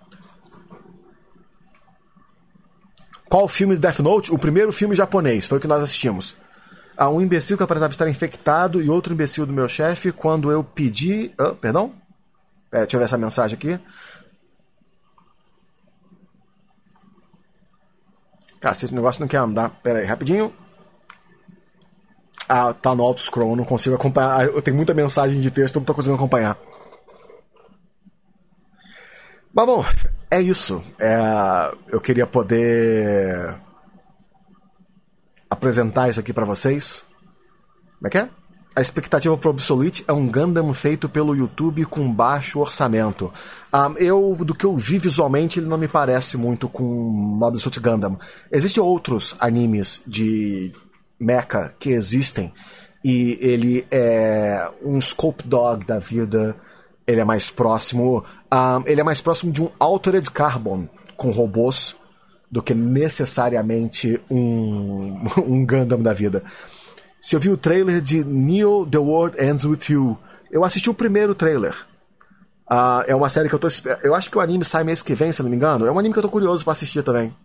Qual filme de Death Note? O primeiro filme japonês, foi o que nós assistimos. Um imbecil que aparentava estar infectado e outro imbecil do meu chefe quando eu pedi... perdão? Deixa eu ver essa mensagem aqui. Cacete, o negócio não quer andar. Pera aí, rapidinho. Tá no auto-scroll, eu não consigo acompanhar. Eu tenho muita mensagem de texto, eu não tô conseguindo acompanhar. Mas bom, é isso. Eu queria poder apresentar isso aqui pra vocês. Como é que é? A expectativa pro Obsolete é um Gundam feito pelo YouTube com baixo orçamento. Do que eu vi visualmente, ele não me parece muito com Mobile Suit Gundam. Existem outros animes de mecha que existem, e ele é um Scope Dog da vida. Ele é mais próximo. Ele é mais próximo de um Altered Carbon com robôs do que necessariamente um Gundam da vida. Se eu vi o trailer de Neo The World Ends With You, eu assisti o primeiro trailer. É uma série que eu acho que o anime sai mês que vem, se não me engano. É um anime que eu tô curioso pra assistir também.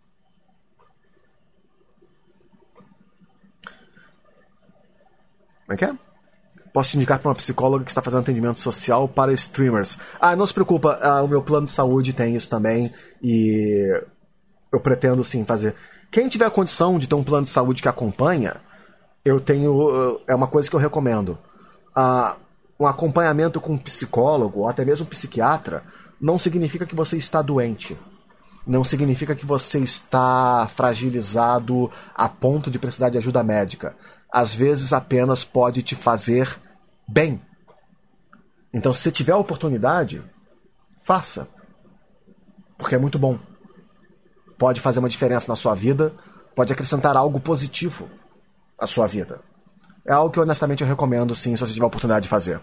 Como é que é? Posso te indicar para uma psicóloga que está fazendo atendimento social para streamers. Não se preocupa, o meu plano de saúde tem isso também e eu pretendo sim fazer. Quem tiver a condição de ter um plano de saúde que acompanha, eu tenho. É uma coisa que eu recomendo. Um acompanhamento com um psicólogo ou até mesmo um psiquiatra não significa que você está doente. Não significa que você está fragilizado a ponto de precisar de ajuda médica. Às vezes apenas pode te fazer bem. Então, se você tiver a oportunidade, faça. Porque é muito bom. Pode fazer uma diferença na sua vida, pode acrescentar algo positivo à sua vida. É algo que honestamente eu recomendo, sim, se você tiver a oportunidade de fazer.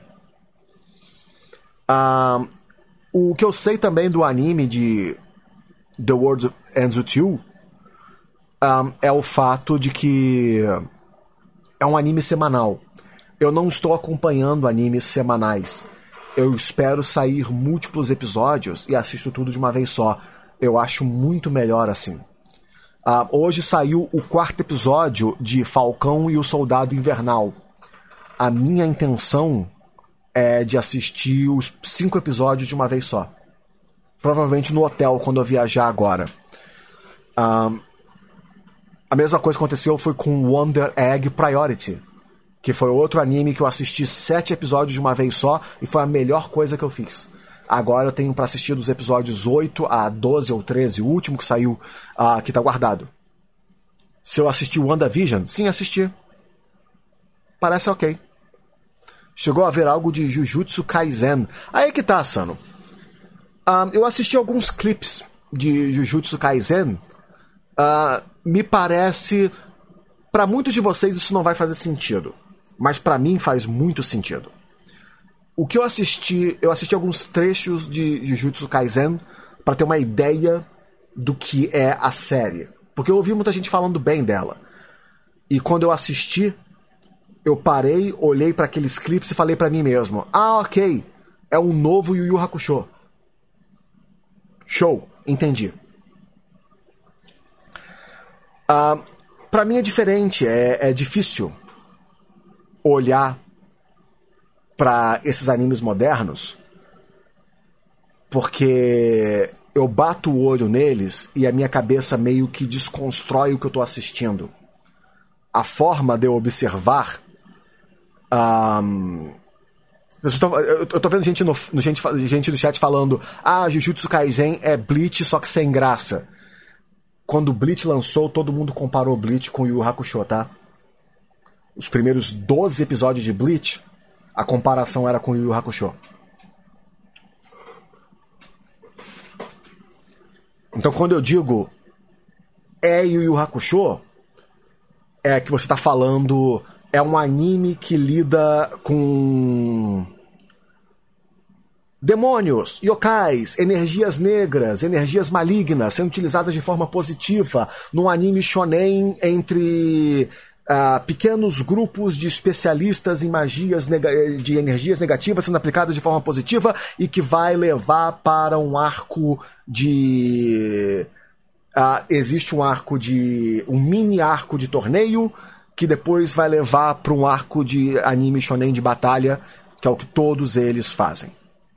O que eu sei também do anime de The World Ends With You é o fato de que é um anime semanal. Eu não estou acompanhando animes semanais. Eu espero sair múltiplos episódios e assisto tudo de uma vez só. Eu acho muito melhor assim. Hoje saiu o 4º episódio de Falcão e o Soldado Invernal. A minha intenção é de assistir os 5 episódios de uma vez só. Provavelmente no hotel, quando eu viajar agora. A mesma coisa que aconteceu foi com Wonder Egg Priority, que foi outro anime que eu assisti 7 episódios de uma vez só e foi a melhor coisa que eu fiz. Agora eu tenho pra assistir dos episódios 8 a 12 ou 13, o último que saiu, que tá guardado. Se eu assisti WandaVision, sim, assisti. Parece ok. Chegou a ver algo de Jujutsu Kaisen. Aí que tá, Sano. Eu assisti alguns clips de Jujutsu Kaisen. Me parece... Pra muitos de vocês isso não vai fazer sentido. Mas pra mim faz muito sentido. O que eu assisti alguns trechos de Jujutsu Kaisen pra ter uma ideia do que é a série. Porque eu ouvi muita gente falando bem dela. E quando eu assisti, eu parei, olhei pra aqueles clipes e falei pra mim mesmo: ok, é um novo Yu Yu Hakusho. Show, entendi. Pra mim é diferente, é difícil olhar pra esses animes modernos, porque eu bato o olho neles e a minha cabeça meio que desconstrói o que eu tô assistindo. A forma de eu observar... eu tô vendo gente no chat falando: Jujutsu Kaisen é Bleach, só que sem graça. Quando o Bleach lançou, todo mundo comparou Bleach com Yu Yu Hakusho, tá? Os primeiros 12 episódios de Bleach, a comparação era com Yu Yu Hakusho. Então quando eu digo Yu Yu Hakusho, é que você tá falando... É um anime que lida com demônios, yokais, energias negras, energias malignas, sendo utilizadas de forma positiva, num anime shonen entre pequenos grupos de especialistas em magias de energias negativas sendo aplicadas de forma positiva e que vai levar para um arco de... existe um mini arco de torneio que depois vai levar para um arco de anime shonen de batalha, que é o que todos eles fazem.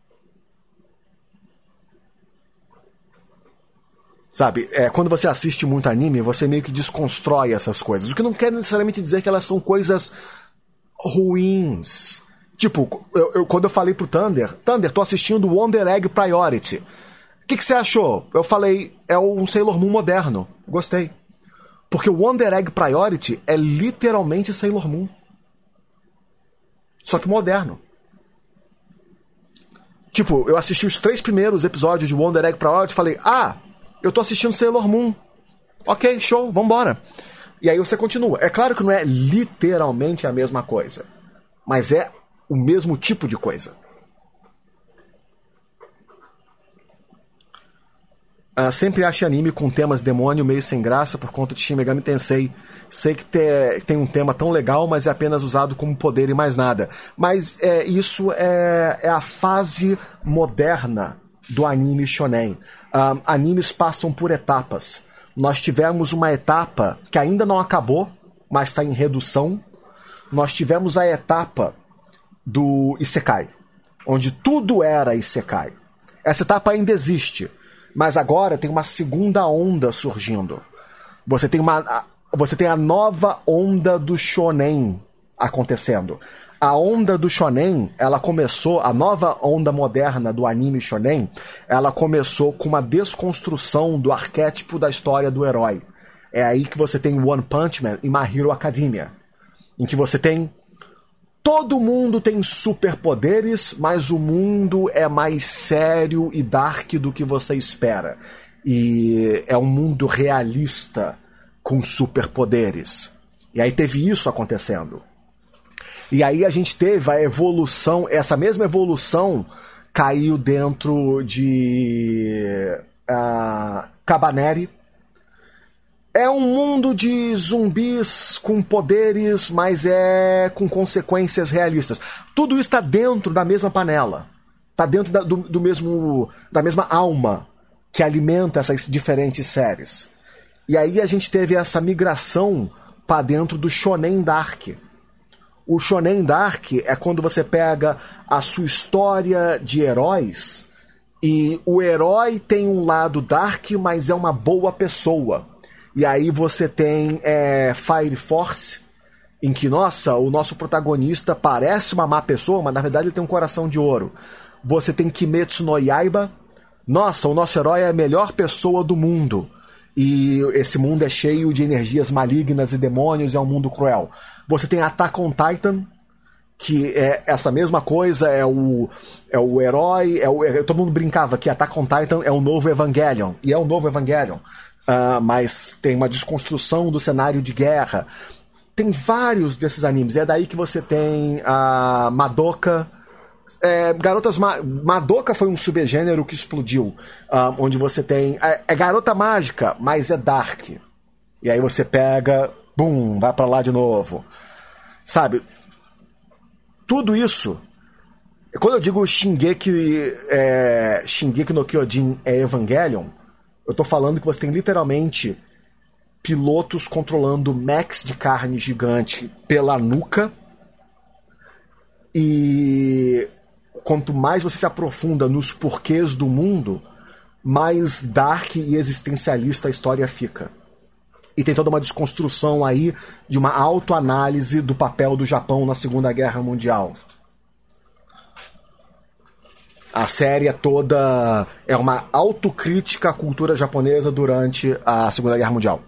Sabe, quando você assiste muito anime, você meio que desconstrói essas coisas. O que não quer necessariamente dizer que elas são coisas ruins. Tipo, quando eu falei pro Thunder, tô assistindo Wonder Egg Priority. O que você achou? Eu falei, é um Sailor Moon moderno. Gostei. Porque o Wonder Egg Priority é literalmente Sailor Moon. Só que moderno. Tipo, eu assisti os 3 primeiros episódios de Wonder Egg Priority e falei: eu tô assistindo Sailor Moon. Ok, show, vambora. E aí você continua. É claro que não é literalmente a mesma coisa, mas é o mesmo tipo de coisa. Sempre acho anime com temas demônio meio sem graça por conta de Shin Megami Tensei. Sei que tem um tema tão legal, mas é apenas usado como poder e mais nada. Mas isso é a fase moderna do anime shonen. Animes passam por etapas. Nós tivemos uma etapa que ainda não acabou, mas está em redução. Nós tivemos a etapa do Isekai, onde tudo era Isekai. Essa etapa ainda existe, mas agora tem uma segunda onda surgindo. Você tem a nova onda do shonen acontecendo. A onda do shonen, ela começou, a nova onda moderna do anime shonen, ela começou com uma desconstrução do arquétipo da história do herói. É aí que você tem One Punch Man e My Hero Academia, em que você tem todo mundo tem superpoderes, mas o mundo é mais sério e dark do que você espera. E é um mundo realista com superpoderes. E aí teve isso acontecendo. E aí a gente teve a evolução, essa mesma evolução caiu dentro de Cabaneri. É um mundo de zumbis com poderes, mas é com consequências realistas. Tudo isso está dentro da mesma panela. Está dentro da mesma alma que alimenta essas diferentes séries. E aí a gente teve essa migração para dentro do Shonen Dark. O Shonen Dark é quando você pega a sua história de heróis e o herói tem um lado dark, mas é uma boa pessoa. E aí você tem Fire Force, em que, nossa, o nosso protagonista parece uma má pessoa, mas na verdade ele tem um coração de ouro. Você tem Kimetsu no Yaiba, nossa, o nosso herói é a melhor pessoa do mundo. E esse mundo é cheio de energias malignas e demônios, é um mundo cruel. Você tem Attack on Titan, que é essa mesma coisa, é o herói, todo mundo brincava que Attack on Titan é o novo Evangelion, e é o novo Evangelion. Mas tem uma desconstrução do cenário de guerra. Tem vários desses animes. É daí que você tem a Madoka. Madoka foi um subgênero que explodiu. Onde você tem. É garota mágica, mas é dark. E aí você pega. Bum, vai pra lá de novo. Sabe? Tudo isso. Quando eu digo Shingeki no Kyojin é Evangelion, eu tô falando que você tem literalmente pilotos controlando mechs de carne gigante pela nuca. E quanto mais você se aprofunda nos porquês do mundo, mais dark e existencialista a história fica. E tem toda uma desconstrução aí de uma autoanálise do papel do Japão na Segunda Guerra Mundial. A série toda é uma autocrítica à cultura japonesa durante a Segunda Guerra Mundial.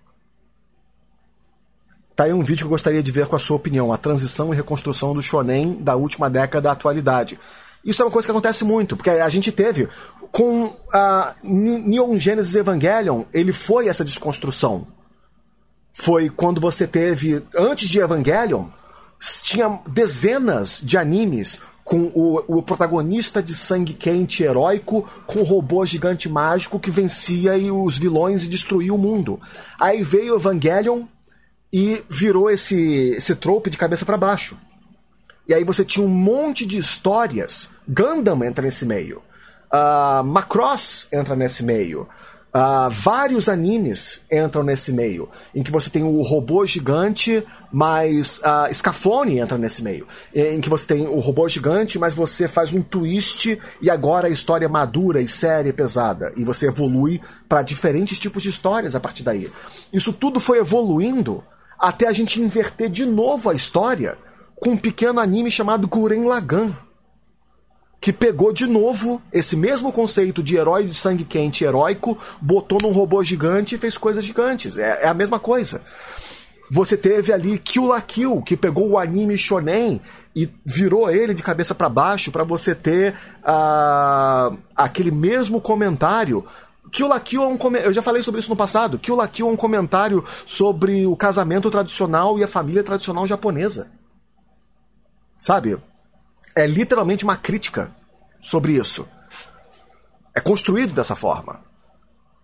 Tá aí um vídeo que eu gostaria de ver com a sua opinião. A transição e reconstrução do shonen da última década à atualidade. Isso é uma coisa que acontece muito, porque a gente teve com a Neon Genesis Evangelion, ele foi essa desconstrução. Foi quando você teve, antes de Evangelion, tinha dezenas de animes com o protagonista de sangue quente heróico com o robô gigante mágico que vencia os vilões e destruía o mundo. Aí veio o Evangelion e virou esse trope de cabeça para baixo. E aí você tinha um monte de histórias. Gundam entra nesse meio. Macross entra nesse meio. Vários animes entram nesse meio, em que você tem o robô gigante, mas Scaflowne entra nesse meio, em que você tem o robô gigante, mas você faz um twist e agora a história é madura e séria e pesada, e você evolui para diferentes tipos de histórias a partir daí. Isso tudo foi evoluindo até a gente inverter de novo a história com um pequeno anime chamado Gurren Lagann, que pegou de novo esse mesmo conceito de herói de sangue quente heróico, botou num robô gigante e fez coisas gigantes. É a mesma coisa. Você teve ali Kill la Kill, que pegou o anime shonen e virou ele de cabeça para baixo para você ter aquele mesmo comentário. Kill la Kill eu já falei sobre isso no passado. Kill la Kill é um comentário sobre o casamento tradicional e a família tradicional japonesa. Sabe? É literalmente uma crítica sobre isso. É construído dessa forma.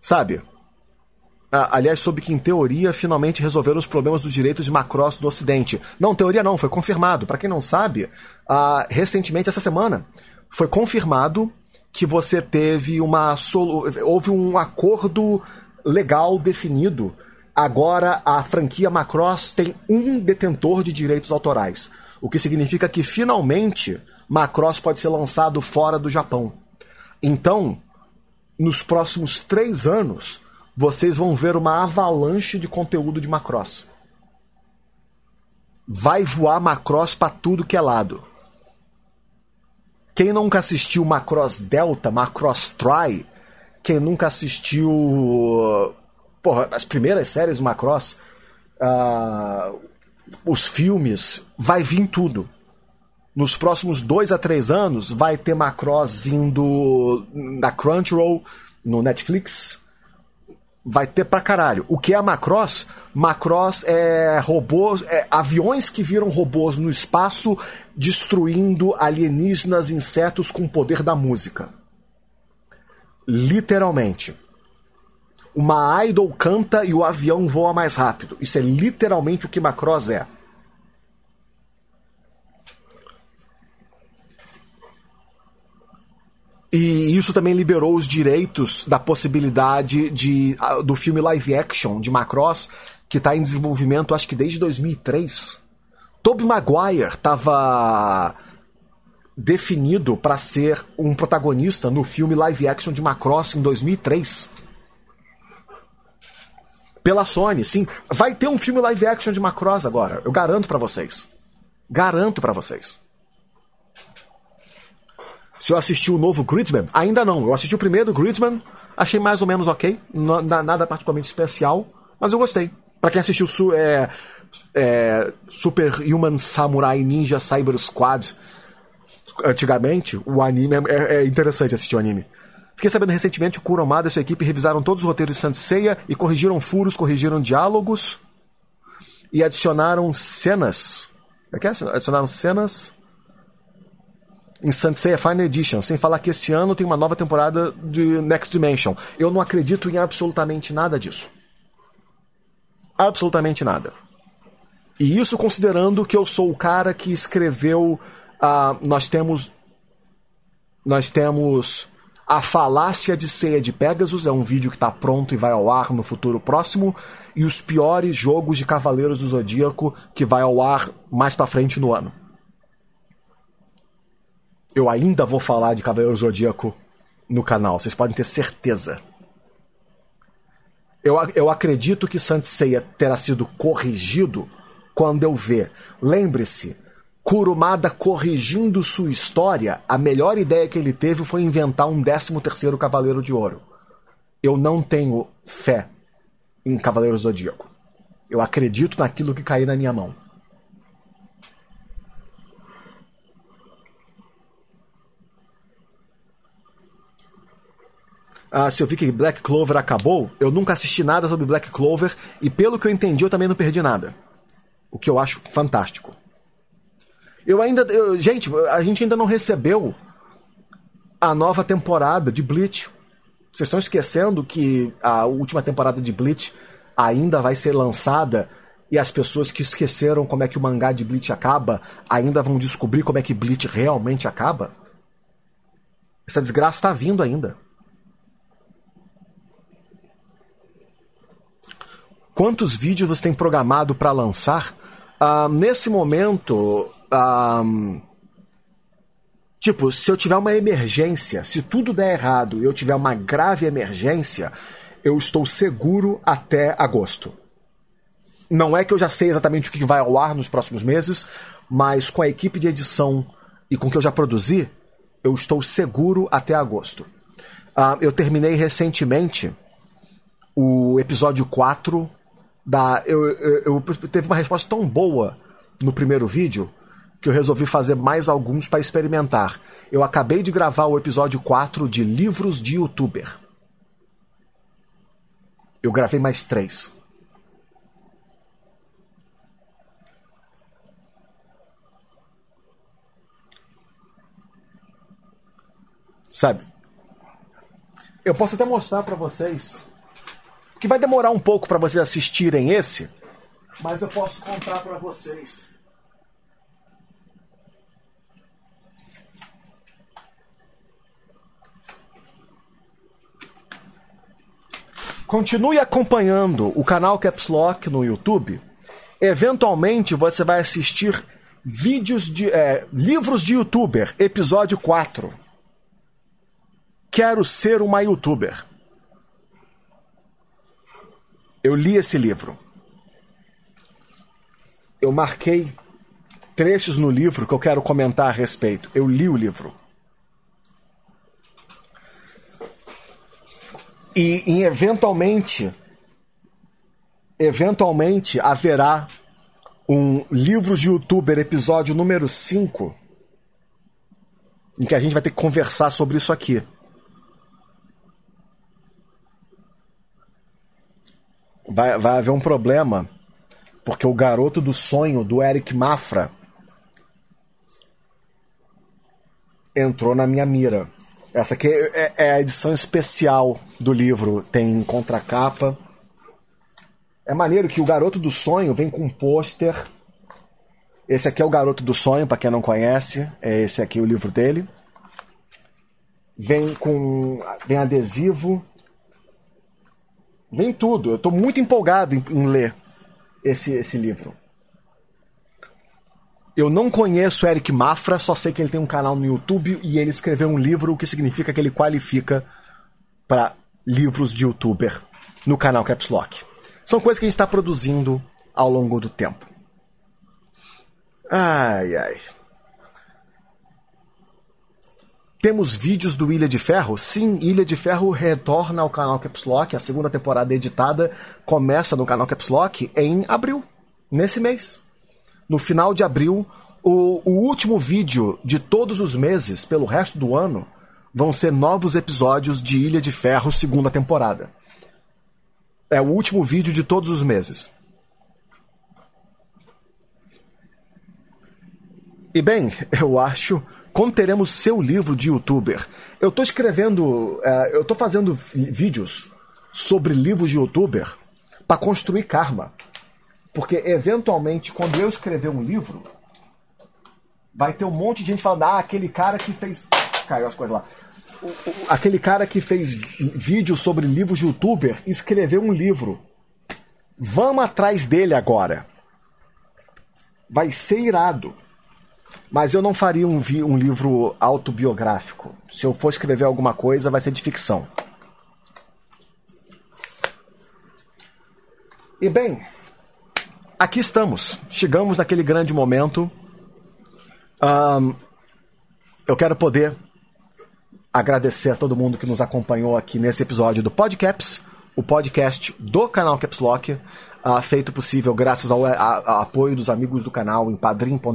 Sabe? Aliás, soube que, em teoria, finalmente resolveram os problemas dos direitos de Macross do Ocidente. Não, teoria não, foi confirmado. Para quem não sabe, recentemente, essa semana, foi confirmado que você teve houve um acordo legal definido. Agora, a franquia Macross tem um detentor de direitos autorais. O que significa que, finalmente, Macross pode ser lançado fora do Japão. Então, nos próximos 3 anos... vocês vão ver uma avalanche de conteúdo de Macross. Vai voar Macross pra tudo que é lado. Quem nunca assistiu Macross Delta, Macross Tri, quem nunca assistiu as primeiras séries do Macross, os filmes, vai vir tudo. Nos próximos 2 a 3 anos vai ter Macross vindo na Crunchyroll, no Netflix. Vai ter pra caralho. O que é Macross? Macross é robôs, aviões que viram robôs no espaço destruindo alienígenas, insetos com o poder da música. Literalmente. Uma idol canta e o avião voa mais rápido. Isso é literalmente o que Macross é. E isso também liberou os direitos da possibilidade do filme live action de Macross, que está em desenvolvimento acho que desde 2003. Tobey Maguire estava definido para ser um protagonista no filme live action de Macross em 2003. Pela Sony, sim. Vai ter um filme live action de Macross agora, eu garanto para vocês. Garanto para vocês. Se eu assisti o novo Gridman, ainda não. Eu assisti o primeiro Gridman, achei mais ou menos ok. Nada particularmente especial, mas eu gostei. Pra quem assistiu Superhuman Samurai Ninja Cyber Squad antigamente, o anime é interessante assistir o anime. Fiquei sabendo recentemente que o Kurumada e sua equipe revisaram todos os roteiros de Saint Seiya e corrigiram furos, corrigiram diálogos e adicionaram cenas. Adicionaram cenas em Saint Seiya Final Edition, sem falar que esse ano tem uma nova temporada de Next Dimension. Eu não acredito em absolutamente nada disso. Absolutamente nada. E isso considerando que eu sou o cara que escreveu... Nós temos A Falácia de Seiya de Pegasus, é um vídeo que está pronto e vai ao ar no futuro próximo, e os piores jogos de Cavaleiros do Zodíaco, que vai ao ar mais pra frente no ano. Eu ainda vou falar de Cavaleiro Zodíaco no canal, vocês podem ter certeza. Eu acredito que Saint Seiya terá sido corrigido quando eu ver. Lembre-se, Kurumada corrigindo sua história, a melhor ideia que ele teve foi inventar um 13º Cavaleiro de Ouro. Eu não tenho fé em Cavaleiro Zodíaco. Eu acredito naquilo que cair na minha mão. Se eu vi que Black Clover acabou, eu nunca assisti nada sobre Black Clover e pelo que eu entendi eu também não perdi nada. O que eu acho fantástico. Gente, a gente ainda não recebeu a nova temporada de Bleach. Vocês estão esquecendo que a última temporada de Bleach ainda vai ser lançada e as pessoas que esqueceram como é que o mangá de Bleach acaba ainda vão descobrir como é que Bleach realmente acaba? Essa desgraça está vindo ainda. Quantos vídeos você tem programado para lançar? Nesse momento, se eu tiver uma emergência, se tudo der errado e eu tiver uma grave emergência, eu estou seguro até agosto. Não é que eu já sei exatamente o que vai ao ar nos próximos meses, mas com a equipe de edição e com o que eu já produzi, eu estou seguro até agosto. Eu terminei recentemente o episódio 4 eu teve uma resposta tão boa no primeiro vídeo que eu resolvi fazer mais alguns para experimentar. Eu acabei de gravar o episódio 4 de Livros de Youtuber. Eu gravei mais 3. Sabe? Eu posso até mostrar para vocês que vai demorar um pouco para vocês assistirem esse, mas eu posso contar para vocês. Continue acompanhando o canal Caps Lock no YouTube. Eventualmente você vai assistir livros de YouTuber, episódio 4. Quero ser uma YouTuber. Eu li esse livro. Eu marquei trechos no livro que eu quero comentar a respeito. Eu li o livro. E eventualmente haverá um livro de YouTuber, episódio número 5, em que a gente vai ter que conversar sobre isso aqui. Vai haver um problema, porque o Garoto do Sonho, do Eric Mafra, entrou na minha mira. Essa aqui é a edição especial do livro, tem contracapa. É maneiro que o Garoto do Sonho vem com um pôster. Esse aqui é o Garoto do Sonho, para quem não conhece. É esse aqui o livro dele. Vem adesivo. Vem tudo. Eu estou muito empolgado em ler esse livro. Eu não conheço Eric Mafra, só sei que ele tem um canal no YouTube e ele escreveu um livro, o que significa que ele qualifica para livros de YouTuber no canal Caps Lock. São coisas que a gente está produzindo ao longo do tempo. Ai, ai. Temos vídeos do Ilha de Ferro? Sim, Ilha de Ferro retorna ao canal Caps Lock. A segunda temporada editada começa no canal Caps Lock em abril, nesse mês. No final de abril, o último vídeo de todos os meses, pelo resto do ano, vão ser novos episódios de Ilha de Ferro, segunda temporada. É o último vídeo de todos os meses. E bem, eu acho... Quando teremos seu livro de YouTuber? Eu estou escrevendo... eu estou fazendo vídeos sobre livros de YouTuber para construir karma. Porque, eventualmente, quando eu escrever um livro, vai ter um monte de gente falando, aquele cara que fez... Caiu as coisas lá. Aquele cara que fez vídeo sobre livros de YouTuber escreveu um livro. Vamos atrás dele agora. Vai ser irado. Mas eu não faria um livro autobiográfico. Se eu for escrever alguma coisa, vai ser de ficção. E bem... Aqui estamos. Chegamos naquele grande momento. Eu quero poder agradecer a todo mundo que nos acompanhou aqui nesse episódio do Podcaps, o podcast do canal Caps Lock, feito possível graças ao apoio dos amigos do canal em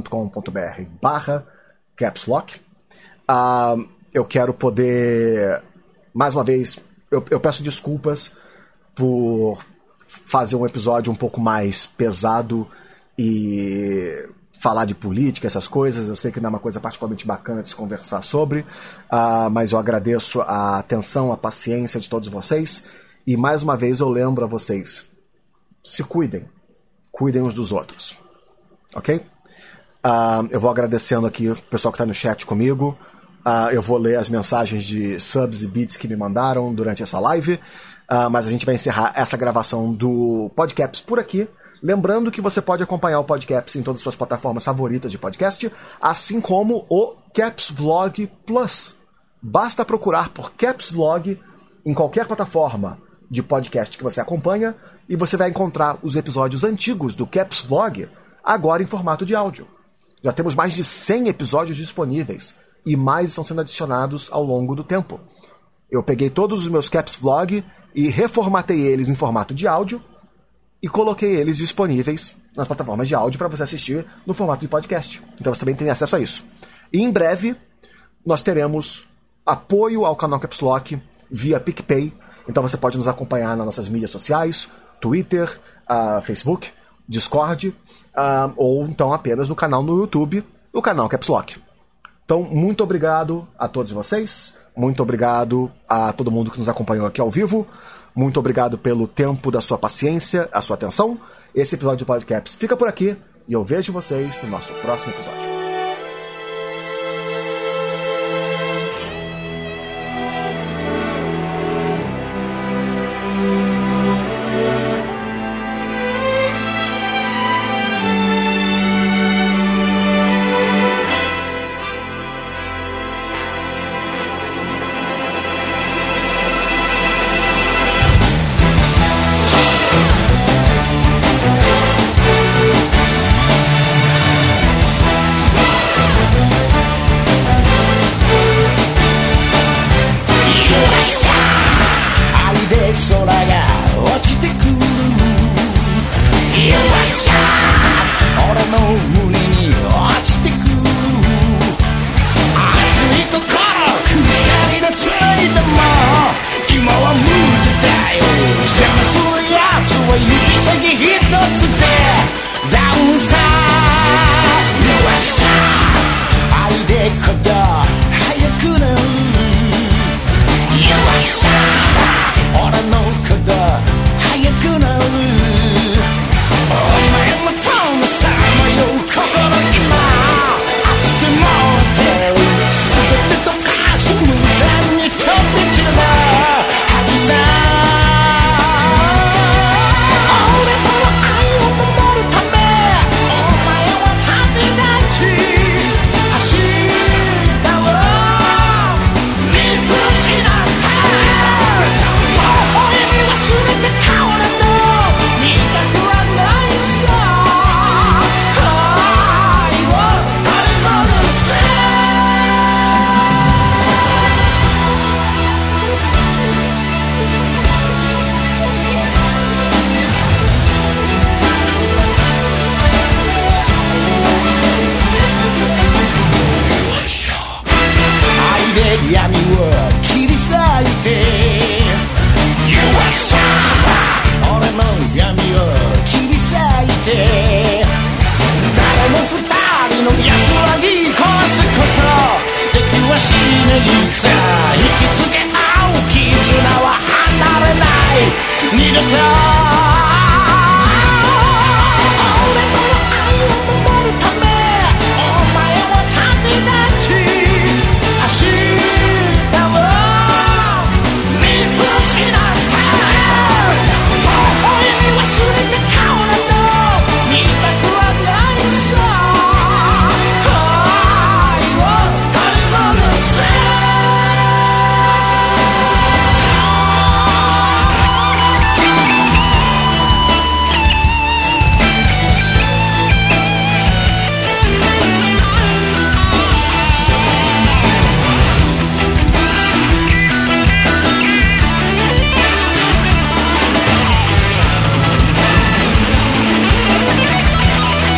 padrim.com.br/capslock. Eu quero poder, mais uma vez, eu peço desculpas por fazer um episódio um pouco mais pesado e falar de política, essas coisas. Eu sei que não é uma coisa particularmente bacana de se conversar sobre, mas eu agradeço a atenção, a paciência de todos vocês. E mais uma vez eu lembro a vocês, se cuidem uns dos outros, ok? Eu vou agradecendo aqui o pessoal que está no chat comigo. Eu vou ler as mensagens de subs e bits que me mandaram durante essa live. Mas a gente vai encerrar essa gravação do Podcaps por aqui. Lembrando que você pode acompanhar o Podcaps em todas as suas plataformas favoritas de podcast, assim como o Caps Vlog Plus. Basta procurar por Caps Vlog em qualquer plataforma de podcast que você acompanha e você vai encontrar os episódios antigos do Caps Vlog, agora em formato de áudio. Já temos mais de 100 episódios disponíveis e mais estão sendo adicionados ao longo do tempo. Eu peguei todos os meus Caps Vlog e reformatei eles em formato de áudio e coloquei eles disponíveis nas plataformas de áudio para você assistir no formato de podcast. Então você também tem acesso a isso. E em breve nós teremos apoio ao canal Caps Lock via PicPay. Então você pode nos acompanhar nas nossas mídias sociais, Twitter, Facebook, Discord, ou então apenas no canal no YouTube, o canal Caps Lock. Então, muito obrigado a todos vocês. Muito obrigado a todo mundo que nos acompanhou aqui ao vivo. Muito obrigado pelo tempo da sua paciência, a sua atenção. Esse episódio de Podcaps fica por aqui e eu vejo vocês no nosso próximo episódio.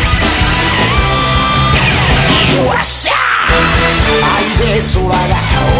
Ai de 空が